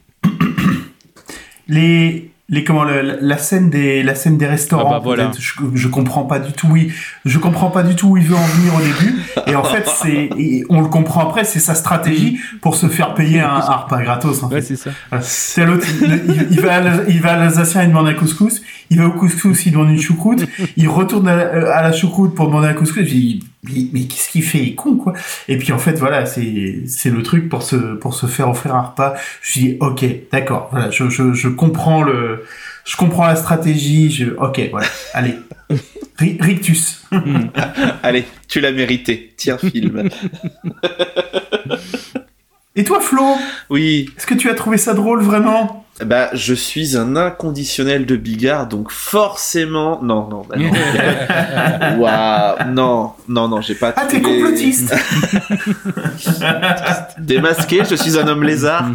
les les comment le, la scène des la scène des restaurants, Ah bah voilà. je, je comprends pas du tout. Oui, je comprends pas du tout où il veut en venir au début. Et en fait, c'est et on le comprend après, c'est sa stratégie pour se faire payer un, un repas gratos. En Ouais, fait. c'est ça. Voilà. C'est l'autre, il, il va à l'Al- il va à l'Alsacien, il demande un couscous. Il va au couscous, il demande une choucroute. Il retourne à la, à la choucroute pour demander un couscous. Je dis, mais, mais qu'est-ce qu'il fait, il est con quoi. Et puis en fait, voilà, c'est c'est le truc pour se pour se faire offrir un repas. Je dis, ok, d'accord, voilà, je je je comprends le, je comprends la stratégie. Je, ok, voilà, allez, Ri- rictus. Allez, tu l'as mérité. Tiens, film. Et toi, Flo, Oui, est-ce que tu as trouvé ça drôle vraiment? bah, je suis un inconditionnel de Bigard, donc forcément. Non, non, bah non. Waouh, non, non, non, j'ai pas. Ah, t'es trouvé- complotiste. Démasqué, je suis un homme lézard.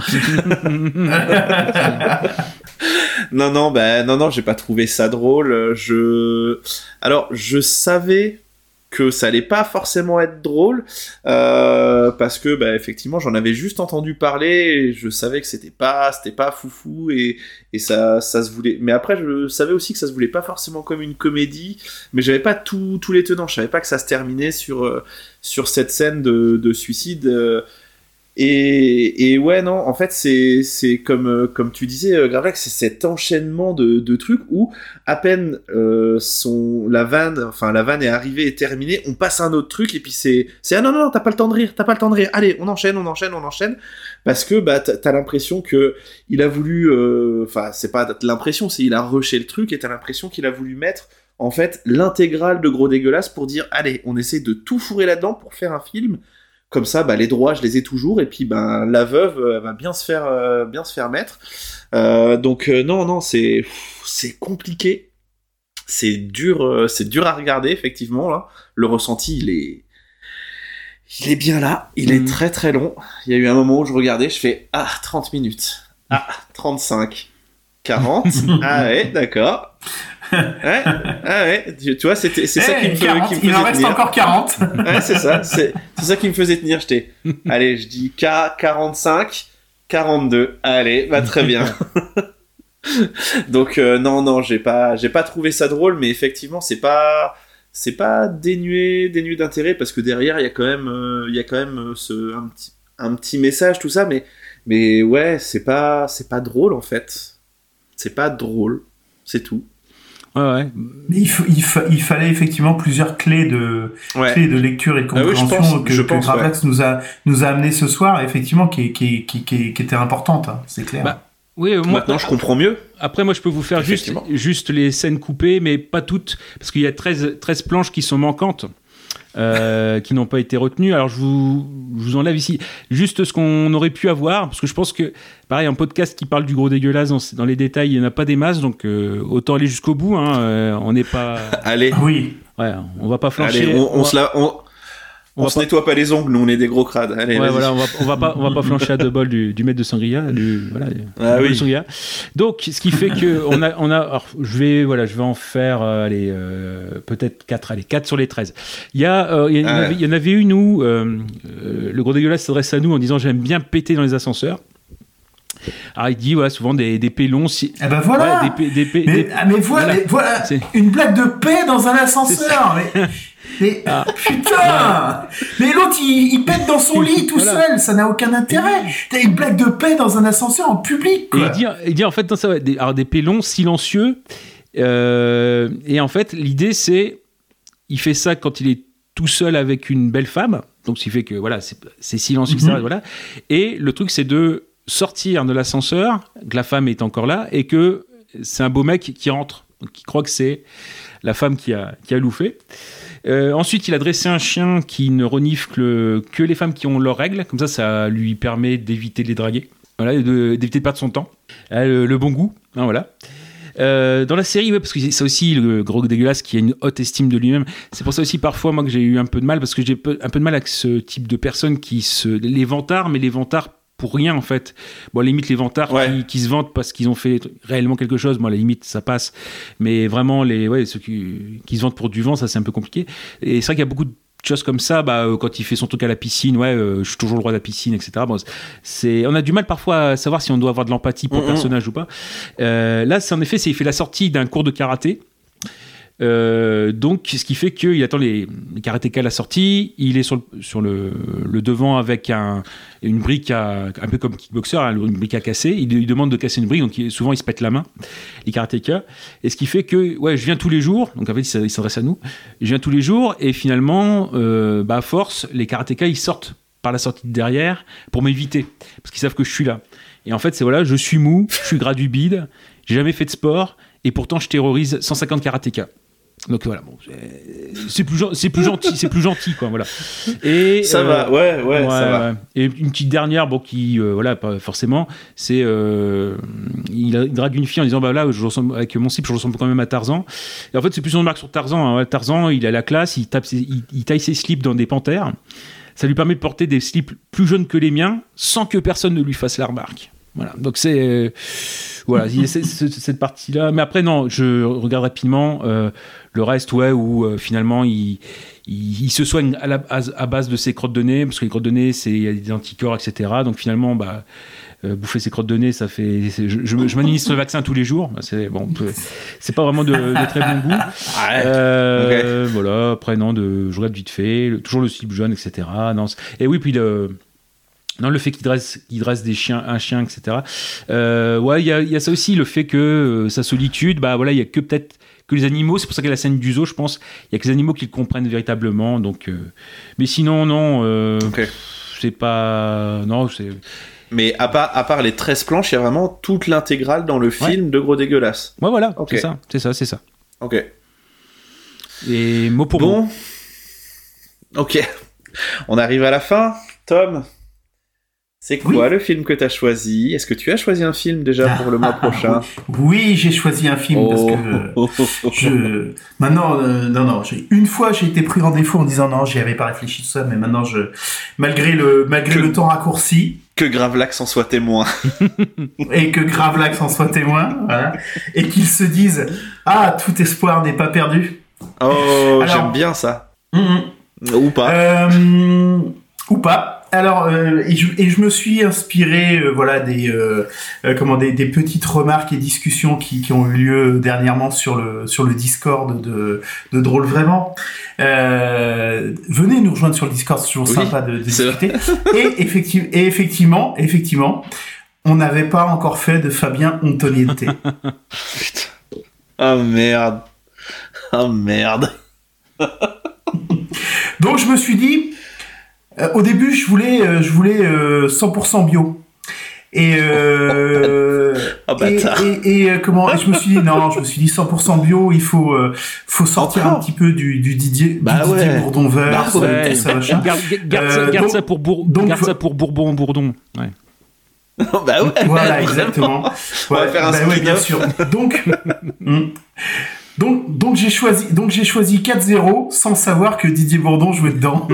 Non, non, bah, non, non, j'ai pas trouvé ça drôle. Je, alors, je savais que ça allait pas forcément être drôle euh, parce que, bah, effectivement, j'en avais juste entendu parler. Et je savais que c'était pas, c'était pas foufou et et ça, ça se voulait. Mais après, je savais aussi que ça se voulait pas forcément comme une comédie. Mais j'avais pas tout, tous les tenants. Je savais pas que ça se terminait sur euh, sur cette scène de, de suicide. Euh, Et, et ouais, non, en fait, c'est, c'est comme, euh, comme tu disais, euh, Gravelax, c'est cet enchaînement de, de trucs où, à peine euh, son, la vanne, enfin, la vanne est arrivée et terminée, on passe à un autre truc, et puis c'est, c'est ah non, non, non, t'as pas le temps de rire, t'as pas le temps de rire, allez, on enchaîne, on enchaîne, on enchaîne, parce que bah, t'as, t'as l'impression que il a voulu, enfin, euh, c'est pas l'impression, c'est il a rushé le truc, et t'as l'impression qu'il a voulu mettre, en fait, l'intégrale de Gros Dégueulasse pour dire, allez, on essaie de tout fourrer là-dedans pour faire un film. Comme ça, bah, les droits, je les ai toujours, et puis ben la veuve euh, va bien se faire, euh, bien se faire mettre. Euh, donc euh, non, non, c'est, pff, c'est compliqué, c'est dur, euh, c'est dur à regarder effectivement là. Le ressenti, il est, il est bien là, il est Mhm. très très long. Il y a eu un moment où je regardais, je fais ah trente minutes, ah trente-cinq, quarante, ah ouais, d'accord. Ouais, ah ouais, tu, tu vois, c'était, c'est ça qui me, Eh, fait, quarante, qui me il en faisait reste tenir. encore quarante. Ouais, c'est ça, c'est, c'est ça qui me faisait tenir. J'étais, allez, je dis K quarante-cinq, quarante-deux. Allez, bah très bien. Donc euh, non, non, j'ai pas, j'ai pas trouvé ça drôle, mais effectivement, c'est pas, c'est pas dénué, dénué d'intérêt parce que derrière, il y a quand même, euh, il y a quand même euh, ce, un petit, un petit message, tout ça, mais, mais ouais, c'est pas, c'est pas drôle en fait. C'est pas drôle, c'est tout. Ouais, ouais. Mais il, faut, il, fa- il fallait effectivement plusieurs clés de, Ouais. clés de lecture et de Ah oui, je compréhension pense, que, je que pense, Gravelax nous a nous a amené ce soir, effectivement, qui qui qui qui, qui était importante, hein, c'est clair. Bah, Oui, euh, moi, Maintenant, je comprends mieux. Après, moi, je peux vous faire juste, Effectivement. juste les scènes coupées, mais pas toutes, parce qu'il y a treize, treize planches qui sont manquantes, euh, qui n'ont pas été retenues. Alors, je vous, je vous enlève ici juste ce qu'on aurait pu avoir, parce que je pense que, pareil, un podcast qui parle du Gros Dégueulasse dans, dans les détails, il n'y en a pas des masses, donc euh, autant aller jusqu'au bout. Hein, euh, on n'est pas... Allez, Oui. Ouais, on va pas flancher. allez, on, on va- se la, on, on on va se pas- nettoie pas les ongles, nous on est des gros crades. Allez, Ouais, vas-y. voilà, on va, on va pas, on va pas flancher à deux bols du, du maître de sangria, du, voilà, du Ah bol oui. de sangria. Donc, ce qui fait que on a, on a, alors, je vais, voilà, je vais en faire, euh, allez, euh, peut-être quatre, allez, quatre sur les treize. Il y a, euh, il y, en Ah avait- ouais. il y en avait une où euh, euh, le Gros Dégueulasse s'adresse à nous en disant j'aime bien péter dans les ascenseurs. Alors il dit voilà souvent des, des pélons, si, Eh ben voilà. ouais, des, pé- des, pé- Mais, des- ah, mais voilà, voilà. mais voilà, C'est- une blague de paix dans un ascenseur. Mais, mais Ah. putain. Mais l'autre il, il pète dans son lit tout Voilà. seul, ça n'a aucun intérêt. T'as une blague de paix dans un ascenseur en public. Et Quoi. il dit, il dit en fait, non, ça, va, des, alors, des pélons silencieux. euh, et en fait, l'idée, c'est. Il fait ça quand il est tout seul avec une belle femme. Donc, ce qui fait que, voilà, c'est, c'est silencieux, et cetera. Mhm. Voilà. Et le truc, c'est de sortir de l'ascenseur, que la femme est encore là, et que c'est un beau mec qui rentre. Donc, il croit que c'est la femme qui a, qui a louffé. Euh, ensuite, il a dressé un chien qui ne renifle que les femmes qui ont leurs règles. Comme ça, ça lui permet d'éviter de les draguer. Voilà, et de- d'éviter de perdre son temps. Euh, le, le bon goût, hein, voilà. Euh, dans la série, ouais, parce que c'est aussi le Gros Dégueulasse qui a une haute estime de lui-même. C'est pour ça aussi parfois moi que j'ai eu un peu de mal, parce que j'ai peu- un peu de mal avec ce type de personnes qui se les vantards, mais les vantards pour rien en fait. Bon, à la limite les vantards Ouais. qui, qui se vantent parce qu'ils ont fait réellement quelque chose, moi à la limite ça passe. Mais vraiment les, ouais, ceux qui, qui se vantent pour du vent, ça c'est un peu compliqué. Et c'est vrai qu'il y a beaucoup de choses comme ça, bah, euh, quand il fait son truc à la piscine, ouais, euh, je suis toujours le roi de la piscine, et cetera. Bon, c'est, on a du mal parfois à savoir si on doit avoir de l'empathie pour Mm-hmm. le personnage ou pas. Euh, là, c'est en effet, c'est, il fait la sortie d'un cours de karaté. Euh, donc, ce qui fait qu'il attend les, les karatékas à la sortie. Il est sur le, sur le, le devant avec un, une brique à, un peu comme kickboxer, hein, une brique à casser. Il, il demande de casser une brique, donc il, souvent il se pète la main, les karatékas. Et ce qui fait que, ouais, je viens tous les jours. Donc en fait, il s'adresse à nous. Je viens tous les jours, et finalement, euh, bah, à force, les karatékas ils sortent par la sortie de derrière pour m'éviter, parce qu'ils savent que je suis là. Et en fait, c'est voilà, je suis mou, je suis gras du bide, j'ai jamais fait de sport, et pourtant je terrorise cent cinquante karatékas. Donc voilà, bon, c'est plus, c'est plus gentil, c'est plus gentil, quoi, voilà. Et Ça euh, va, ouais, ouais, ouais, ça va. ouais. Et une petite dernière, bon, qui, euh, voilà, pas forcément, c'est, euh, il, il drague une fille en disant, bah là, je ressemble, avec mon slip, je ressemble quand même à Tarzan. Et en fait, c'est plus une remarque sur Tarzan. Hein. Tarzan, il a la classe, il tape, ses, il, il taille ses slips dans des panthères. Ça lui permet de porter des slips plus jaunes que les miens, sans que personne ne lui fasse la remarque. Voilà, donc c'est euh, voilà, il y a cette, cette partie-là. Mais après, non, je regarde rapidement euh, le reste, ouais, où euh, finalement il, il, il se soigne à, la, à, à base de ses crottes de nez, parce que les crottes de nez, c'est il y a des anticorps, et cetera. Donc finalement, bah, euh, bouffer ses crottes de nez, ça fait. Je, je, je m'administre le vaccin tous les jours. C'est bon, c'est pas vraiment de, de très bon goût. Euh, okay. Voilà. Après, non, de, je regarde vite fait, le, toujours le slip jaune, et cetera. Non, et oui, puis le. Non, le fait qu'il dresse, qu'il dresse des chiens, un chien, et cetera. Euh, ouais, il y a, y a ça aussi, le fait que euh, sa solitude, bah voilà, il y a que peut-être que les animaux. C'est pour ça qu'il y a la scène du zoo, je pense. Il y a que les animaux qui le comprennent véritablement. Donc, euh, mais sinon, non, euh, okay. c'est pas, non, c'est. Mais à part, à part les treize planches, il y a vraiment toute l'intégrale dans le film ouais. de Gros Dégueulasse. Ouais, voilà, okay. c'est ça, c'est ça, c'est ça. Ok. Et mot pour bon. mot. Ok. On arrive à la fin, Tom. C'est quoi oui. le film que tu as choisi ? Est-ce que tu as choisi un film déjà pour le mois prochain ? Oui, j'ai choisi un film oh. parce que oh. je maintenant euh, non non, j'ai... une fois j'ai été pris en défaut en disant non, j'y avais pas réfléchi tout ça, mais maintenant je malgré le malgré que... le temps raccourci, que Gravelax en soit témoin et que Gravelax en soit témoin, voilà, et qu'ils se disent ah, tout espoir n'est pas perdu. Oh, alors, j'aime bien ça. Mm-hmm. Ou pas. Euh, ou pas. Alors, euh, et, je, et je me suis inspiré, euh, voilà, des, euh, euh, comment, des, des petites remarques et discussions qui, qui ont eu lieu dernièrement sur le, sur le Discord de, de Drôle Vraiment. Euh, venez nous rejoindre sur le Discord, c'est toujours oui, sympa de, de discuter. Et, effective, et effectivement, effectivement, on n'avait pas encore fait de Fabien Antoniente. Putain. Oh merde. Oh merde. Donc je me suis dit. Euh, au début, je voulais, euh, je voulais euh, cent pour cent bio. Et, euh, oh, et, et, et euh, comment et je me suis dit non, je me suis dit cent pour cent bio, il faut, euh, faut sortir Encore un petit peu du, du Didier, bah du ouais. Didier Bourdon-Verse. Bah ouais. Tout ça, machin. Garde, garde, euh, garde donc, ça pour Bour, donc, garde ça pour Bourbon-Bourdon. Ouais. bah ouais. Voilà, exactement. On va ouais, faire un bah ouais, bien sûr. Donc. Donc, donc j'ai choisi, donc j'ai choisi quatre zéro sans savoir que Didier Bourdon jouait dedans.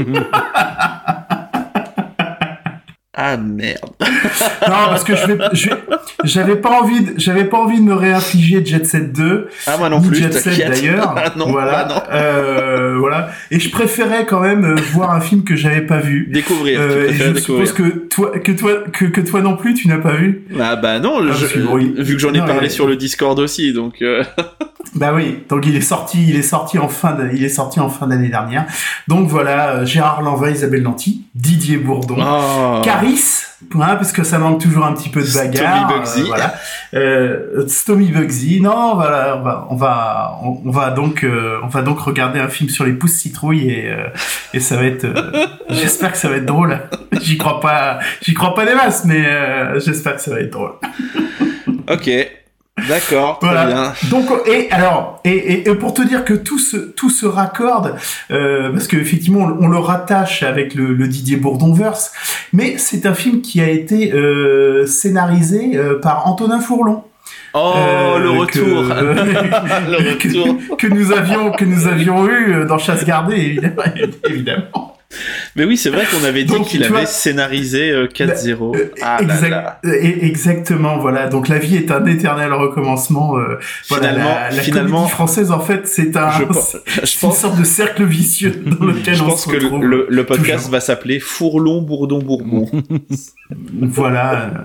Ah merde. Non, parce que je vais, je vais, j'avais pas envie de, j'avais pas envie de me réinfliger Jet Set deux. Ah, moi non ni plus, Jet Set d'ailleurs. Ah, non, voilà. ah, non. Euh, voilà. Et je préférais quand même euh, voir un film que j'avais pas vu. Découvrir. Euh, tu et je découvrir. suppose que toi, que toi, que, que toi non plus, tu n'as pas vu. Ah bah non, ah, je, bon, il... vu que j'en ai non, parlé il... sur le Discord aussi, donc. Euh... Bah oui, donc il est sorti, il est sorti en fin, de, il est sorti en fin d'année dernière. Donc voilà, Gérard Lanvin, Isabelle Nanty, Didier Bourdon, oh. Caris, hein, parce que ça manque toujours un petit peu de bagarre. Stomy Bugsy. Euh, voilà, euh, Stomy Bugsy. Non, voilà, on va, on va, on, on va donc, euh, on va donc regarder un film sur les pousses citrouilles et euh, et ça va être. Euh, j'espère que ça va être drôle. J'y crois pas, j'y crois pas des masses, mais euh, j'espère que ça va être drôle. Ok. D'accord, très voilà. bien. Donc et alors et, et, et pour te dire que tout se tout se raccorde euh, parce que effectivement on, on le rattache avec le, le Didier Bourdon-verse, mais c'est un film qui a été euh, scénarisé euh, par Antonin Fourlon. Oh euh, le retour, que, euh, le retour que, que nous avions que nous avions eu dans Chasse gardée évidemment évidemment. Mais oui, c'est vrai qu'on avait dit Donc, qu'il tu avait vois, scénarisé euh, quatre zéro. Euh, Ah là exact- là. euh, Exactement, voilà. Donc la vie est un éternel recommencement. Euh, voilà, Finalement- la, la finalement, comédie française, en fait, c'est un, Je, c'est pe- je c'est une pense, sorte de cercle vicieux dans lequel je on pense se que le, retrouve. le- le podcast toujours. va s'appeler Fourlon, Bourdon, Bourbon. Voilà. euh.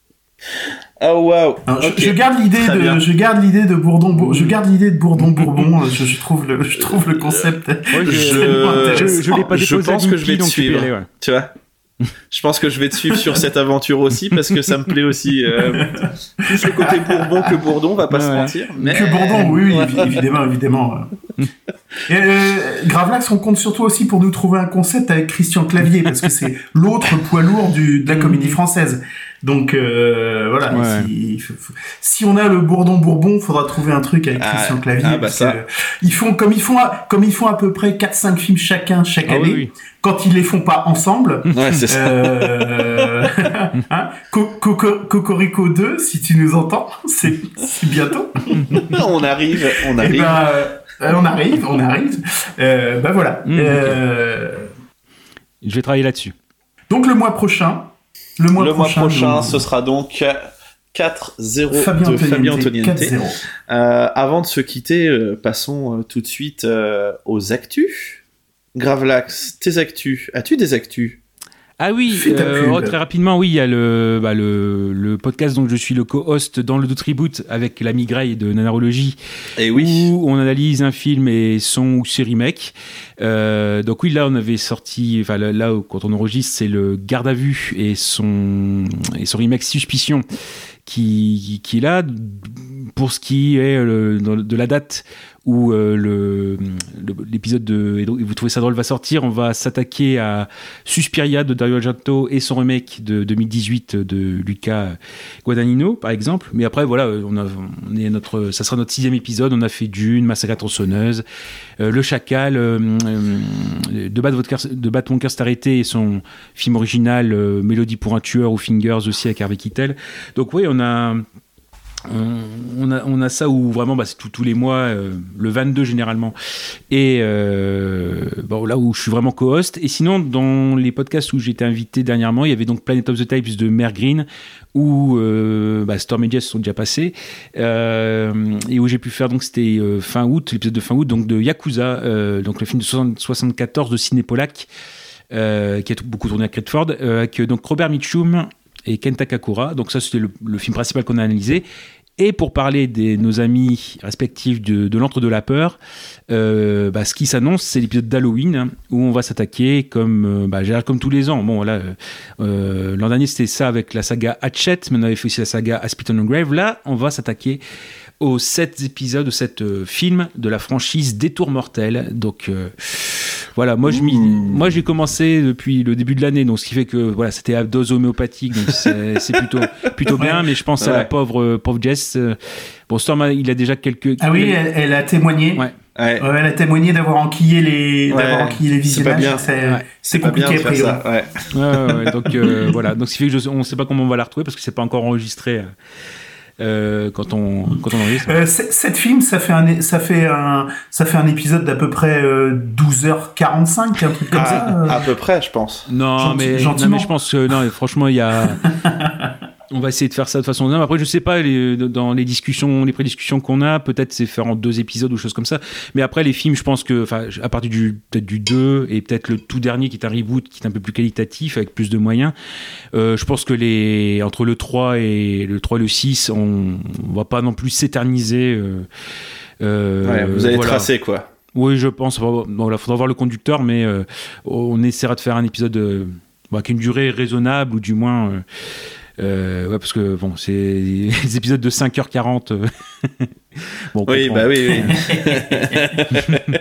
Oh waouh. Alors, je- Ok. je, garde l'idée Très de, bien. je garde l'idée de Bourdon, Bour- je garde l'idée de Bourdon Bourbon. Je, je trouve le, je trouve le concept. Ouais, je, extrêmement je- je, intéressant. je l'ai pas Je déposé pense à que je vais Linky, te donc tu peux y suivre. aller, ouais. Tu vois, je pense que je vais te suivre sur cette aventure aussi parce que ça me plaît aussi. Euh, plus le côté Bourbon que Bourdon, on va pas Ouais, se ouais. mentir. Mais... Que Bourdon, oui, oui, évi- évidemment, évidemment. Et, euh, Gravelax, on compte surtout aussi pour nous trouver un concept avec Christian Clavier, parce que c'est l'autre poids lourd du, de la comédie française. Donc euh, voilà, Ouais. si, si on a le Bourdon Bourbon, faudra trouver un truc avec Ah, Christian Clavier. ah, bah parce ça. que ils font comme ils font, à- comme ils font à peu près quatre cinq films chacun chaque Ah oui, année. oui. Quand ils les font pas ensemble. Ouais, c'est ça. Euh... hein Co- Coco- Cocorico deux, si tu nous entends, c'est c'est bientôt. On arrive, on Eh arrive. ben, euh, on arrive, on arrive. Euh, ben voilà. Mmh, Euh, Je vais travailler là-dessus. Donc le mois prochain, le mois le prochain, mois prochain, nous- ce sera donc quatre zéro Fabien de Fabien Antoniente, Antoniente. quatre zéro. Euh, avant de se quitter, euh, passons euh, tout de suite euh, aux actus. Gravelax, tes actus. As-tu des actus? Ah oui, Fais ta euh, pub. oh, très rapidement, oui, il y a le, bah, le, le podcast dont je suis le co-host dans le Doute Reboot avec l'ami Grey de Nanarologie, Eh oui. où on analyse un film et son ou ses remakes. Euh, donc oui, là, on avait sorti, enfin là, là, quand on enregistre, c'est le Garde à vue et son, et son remake Suspicion qui, qui est là. Pour ce qui est euh, de la date où euh, le, le, l'épisode de et donc, Vous trouvez ça drôle va sortir, on va s'attaquer à Suspiria de Dario Argento et son remake de deux mille dix-huit de Luca Guadagnino, par exemple. Mais après, voilà, on a, on est notre, ça sera notre sixième épisode. On a fait Dune, Massacre à la tronçonneuse, euh, Le Chacal, euh, euh, de battre votre cœur, de battre mon cœur s'est arrêté et son film original euh, Mélodie pour un tueur ou Fingers aussi avec Harvey Keitel. Donc oui, on a On a, on a ça où vraiment bah, c'est tout, tous les mois, euh, le vingt-deux généralement, et euh, bon, là où je suis vraiment co-host. Et sinon, dans les podcasts où j'ai été invité dernièrement, il y avait donc Planet of the Tapes de Mer Green, où euh, bah, Storm et Jess sont déjà passés, euh, et où j'ai pu faire, donc c'était euh, fin août, l'épisode de fin août, donc de Yakuza, euh, donc le film de soixante-quatorze de Sidney Pollack, euh, qui a beaucoup tourné à Credford, euh, avec donc Robert Mitchum et Kenta Kakura. Donc ça, c'était le, le film principal qu'on a analysé. Et pour parler de nos amis respectifs de, de l'Antre de la Peur, euh, bah, ce qui s'annonce, c'est l'épisode d'Halloween, hein, où on va s'attaquer comme, euh, bah, comme tous les ans. Bon, là, euh, l'an dernier, c'était ça avec la saga Hatchet, mais on avait fait aussi la saga Aspiton and Grave. Là, on va s'attaquer aux sept épisodes de cet euh, film de la franchise Détour mortel. Donc euh, voilà, moi, je m'y, moi j'ai commencé depuis le début de l'année, donc ce qui fait que voilà, c'était à dose homéopathique, donc c'est, c'est plutôt plutôt bien. Mais je pense Ouais. à la pauvre euh, pauvre Jess. Euh, bon, Storm, il a déjà quelques. Ah oui, elle, elle a témoigné. Ouais. Ouais. Ouais, elle a témoigné d'avoir enquillé les, Ouais. d'avoir enquillé les C'est pas visionnages. bien. C'est, Ouais. c'est Pas bien compliqué de a faire priori. ça. Ouais. Ouais, ouais, ouais, donc euh, voilà, donc ce qui fait que je, on ne sait pas comment on va la retrouver parce que c'est pas encore enregistré euh, euh, quand on quand on enregistre. Euh, c- cette film, ça fait un, ça fait un, ça fait un épisode d'à peu près euh, douze heures quarante-cinq, un truc comme ça. euh. À, à peu près, je pense. Non, Gentil- mais, non, gentiment. mais je pense que non, franchement, il y a. On va essayer de faire ça de façon. Non, après, je sais pas, les, dans les discussions, les prédiscussions qu'on a, peut-être c'est faire en deux épisodes ou choses comme ça. Mais après, les films, je pense que, enfin, à partir du peut-être du deux et peut-être le tout dernier qui est un reboot, qui est un peu plus qualitatif avec plus de moyens. Euh, je pense que les entre le trois et le trois et le six, on, on va pas non plus s'éterniser. Euh, euh, Ouais, vous allez voilà. tracer, quoi. Oui, je pense. Bon, là, faudra voir le conducteur, mais euh, on essaiera de faire un épisode euh, bah, qui a une durée raisonnable ou du moins. Euh, Euh, ouais, parce que bon, c'est des épisodes de cinq heures quarante. euh. Bon, on Oui, comprend. bah oui, oui.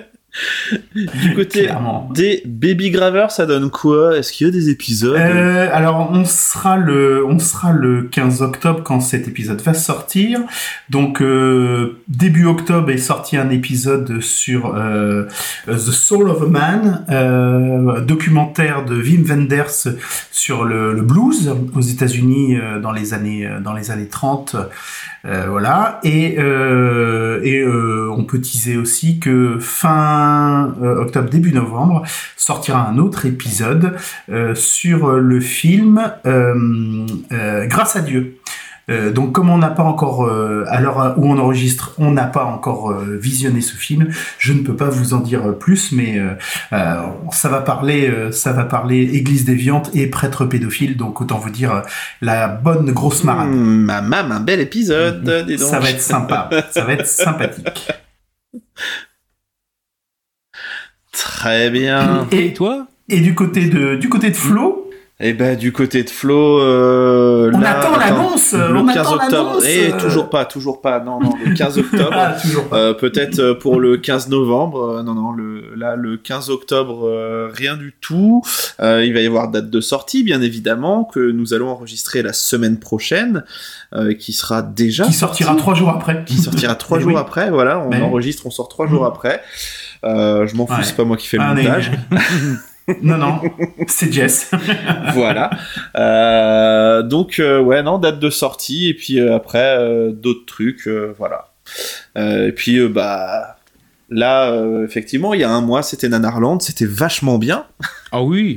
Du côté Clairement. des Baby Graveurs, ça donne quoi? Est-ce qu'il y a des épisodes? Euh, alors on sera le on sera le quinze octobre quand cet épisode va sortir. Donc euh, début octobre est sorti un épisode sur euh, The Soul of a Man, euh, documentaire de Wim Wenders sur le, le blues aux États-Unis euh, dans les années euh, dans les années trente. Euh, voilà, et euh, et euh, on peut teaser aussi que fin fin euh, octobre, début novembre, sortira un autre épisode euh, sur le film euh, euh, Grâce à Dieu. Euh, donc comme on n'a pas encore, euh, à l'heure où on enregistre, on n'a pas encore euh, visionné ce film, je ne peux pas vous en dire plus, mais euh, euh, ça va parler, euh, ça va parler Église déviante et prêtre pédophile, donc autant vous dire euh, la bonne grosse marade. Mmh, ma mam, un bel épisode, mmh, dis donc. Ça va être sympa, ça va être sympathique. Très bien. Et, et toi? Et du côté de, du côté de Flo. Eh ben du côté de Flo, euh, on là, attend attends, l'annonce. Le on quinze attend octobre. l'annonce. Et eh, toujours pas, toujours pas. Non, non, le quinze octobre. ah, toujours pas. Euh, peut-être pour le quinze novembre. Euh, non, non, le, là le quinze octobre, euh, rien du tout. Euh, il va y avoir date de sortie, bien évidemment, que nous allons enregistrer la semaine prochaine, euh, qui sera déjà. Qui sortira sorti. trois jours après. Qui sortira trois jours oui. après. Voilà, on Mais enregistre, on sort trois mmh. jours après. Euh, je m'en fous, ouais. c'est pas moi qui fais le ah, montage. non, non, c'est Jess. Voilà. Euh, donc, euh, ouais, non, date de sortie, et puis euh, après, euh, d'autres trucs, euh, voilà. Euh, et puis, euh, bah, là, euh, effectivement, il y a un mois, c'était Nanarland, c'était vachement bien. Ah oui.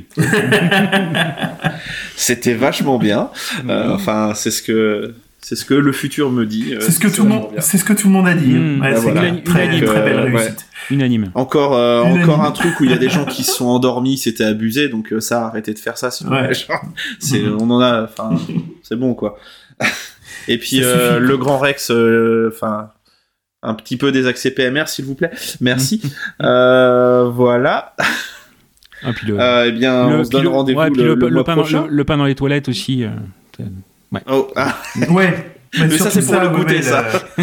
C'était vachement bien. Euh, enfin, c'est ce que... C'est ce que le futur me dit. C'est ce que tout le monde, c'est ce que tout le monde a dit. Mmh, ouais, bah c'est voilà. une très, unanime, très belle euh, réussite. Ouais. Unanime. Encore, euh, Unanime. encore un truc où il y a des gens qui se sont endormis, c'était abusé, donc euh, ça, arrêtez de faire ça. Sinon, ouais. genre, c'est, mmh. on en a, enfin, c'est bon quoi. Et puis euh, suffit, le Grand Rex, enfin, euh, un petit peu des accès P M R s'il vous plaît. Merci. euh, voilà. Ah, puis le, euh, eh bien, le, on se donne le, rendez-vous ouais, le, le, le, le, mois pain prochain. Dans, le, le pain dans les toilettes aussi. Euh, ouais. Oh, ah. Ouais. Mais, Mais ça, c'est pour ça, le goûter, ça.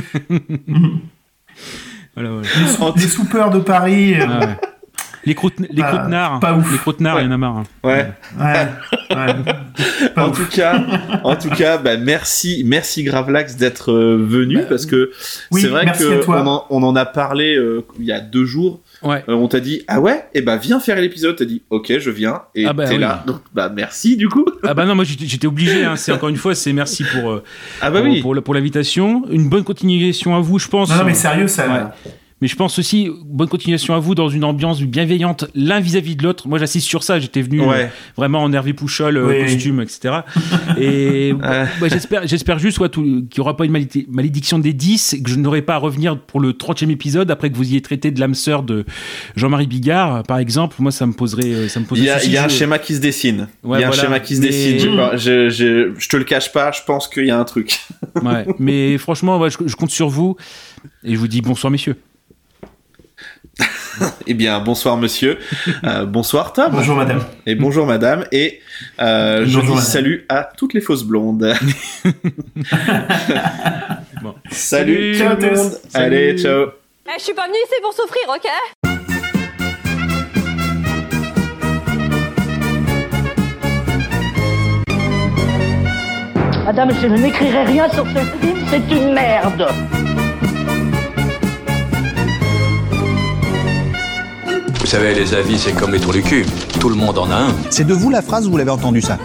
Voilà, voilà. Les, les soupeurs de Paris. Ah, ouais. Les, croûte, les pas, croûtenards. Pas ouf. Les croûtenards, il ouais. y en a marre. Ouais. Ouais. ouais. en, tout cas, en tout cas, bah, merci, merci Gravelax d'être euh, venu, bah, parce que oui, c'est vrai qu'on en, on en a parlé euh, il y a deux jours. Ouais. Euh, on t'a dit ah ouais, et eh bah viens faire l'épisode. T'as dit ok, je viens, et ah bah, t'es oui. là. Donc bah merci du coup. Ah bah non, moi j'étais, j'étais obligé. Hein. C'est encore une fois, c'est merci pour euh, ah bah pour, oui. pour, pour l'invitation. Une bonne continuation à vous, je pense. Non, non mais sérieux ça. Ouais. Mais je pense aussi, bonne continuation à vous dans une ambiance bienveillante l'un vis-à-vis de l'autre. Moi, j'insiste sur ça. J'étais venu ouais. euh, vraiment en Hervé Pouchol, euh, oui. costume, et cetera. Et bah, j'espère, j'espère juste ouais, tout, qu'il n'y aura pas une malé- malédiction des dix et que je n'aurai pas à revenir pour le trentième épisode après que vous ayez traité de l'âme sœur de Jean-Marie Bigard, par exemple. Moi, ça me poserait, ça me poserait Il y a, souci, il y a un je... schéma qui se dessine. Ouais, il y a voilà. un schéma qui se mais... dessine. Je, je, je, je te le cache pas. Je pense qu'il y a un truc. Ouais. Mais franchement, ouais, je, je compte sur vous et je vous dis bonsoir, messieurs. Eh bien, bonsoir monsieur, euh, bonsoir Tom. Bonjour madame. Et bonjour madame. Et euh, je dis madame. Salut à toutes les fausses blondes. Bon. Salut, salut ciao tout le monde. Salut. Allez, ciao. Eh, je suis pas venue ici pour souffrir, ok? Madame, je n'écrirai rien sur ce film, c'est une merde. Vous savez, les avis, c'est comme les trous du cul. Tout le monde en a un. C'est de vous la phrase ou vous l'avez entendu ça ?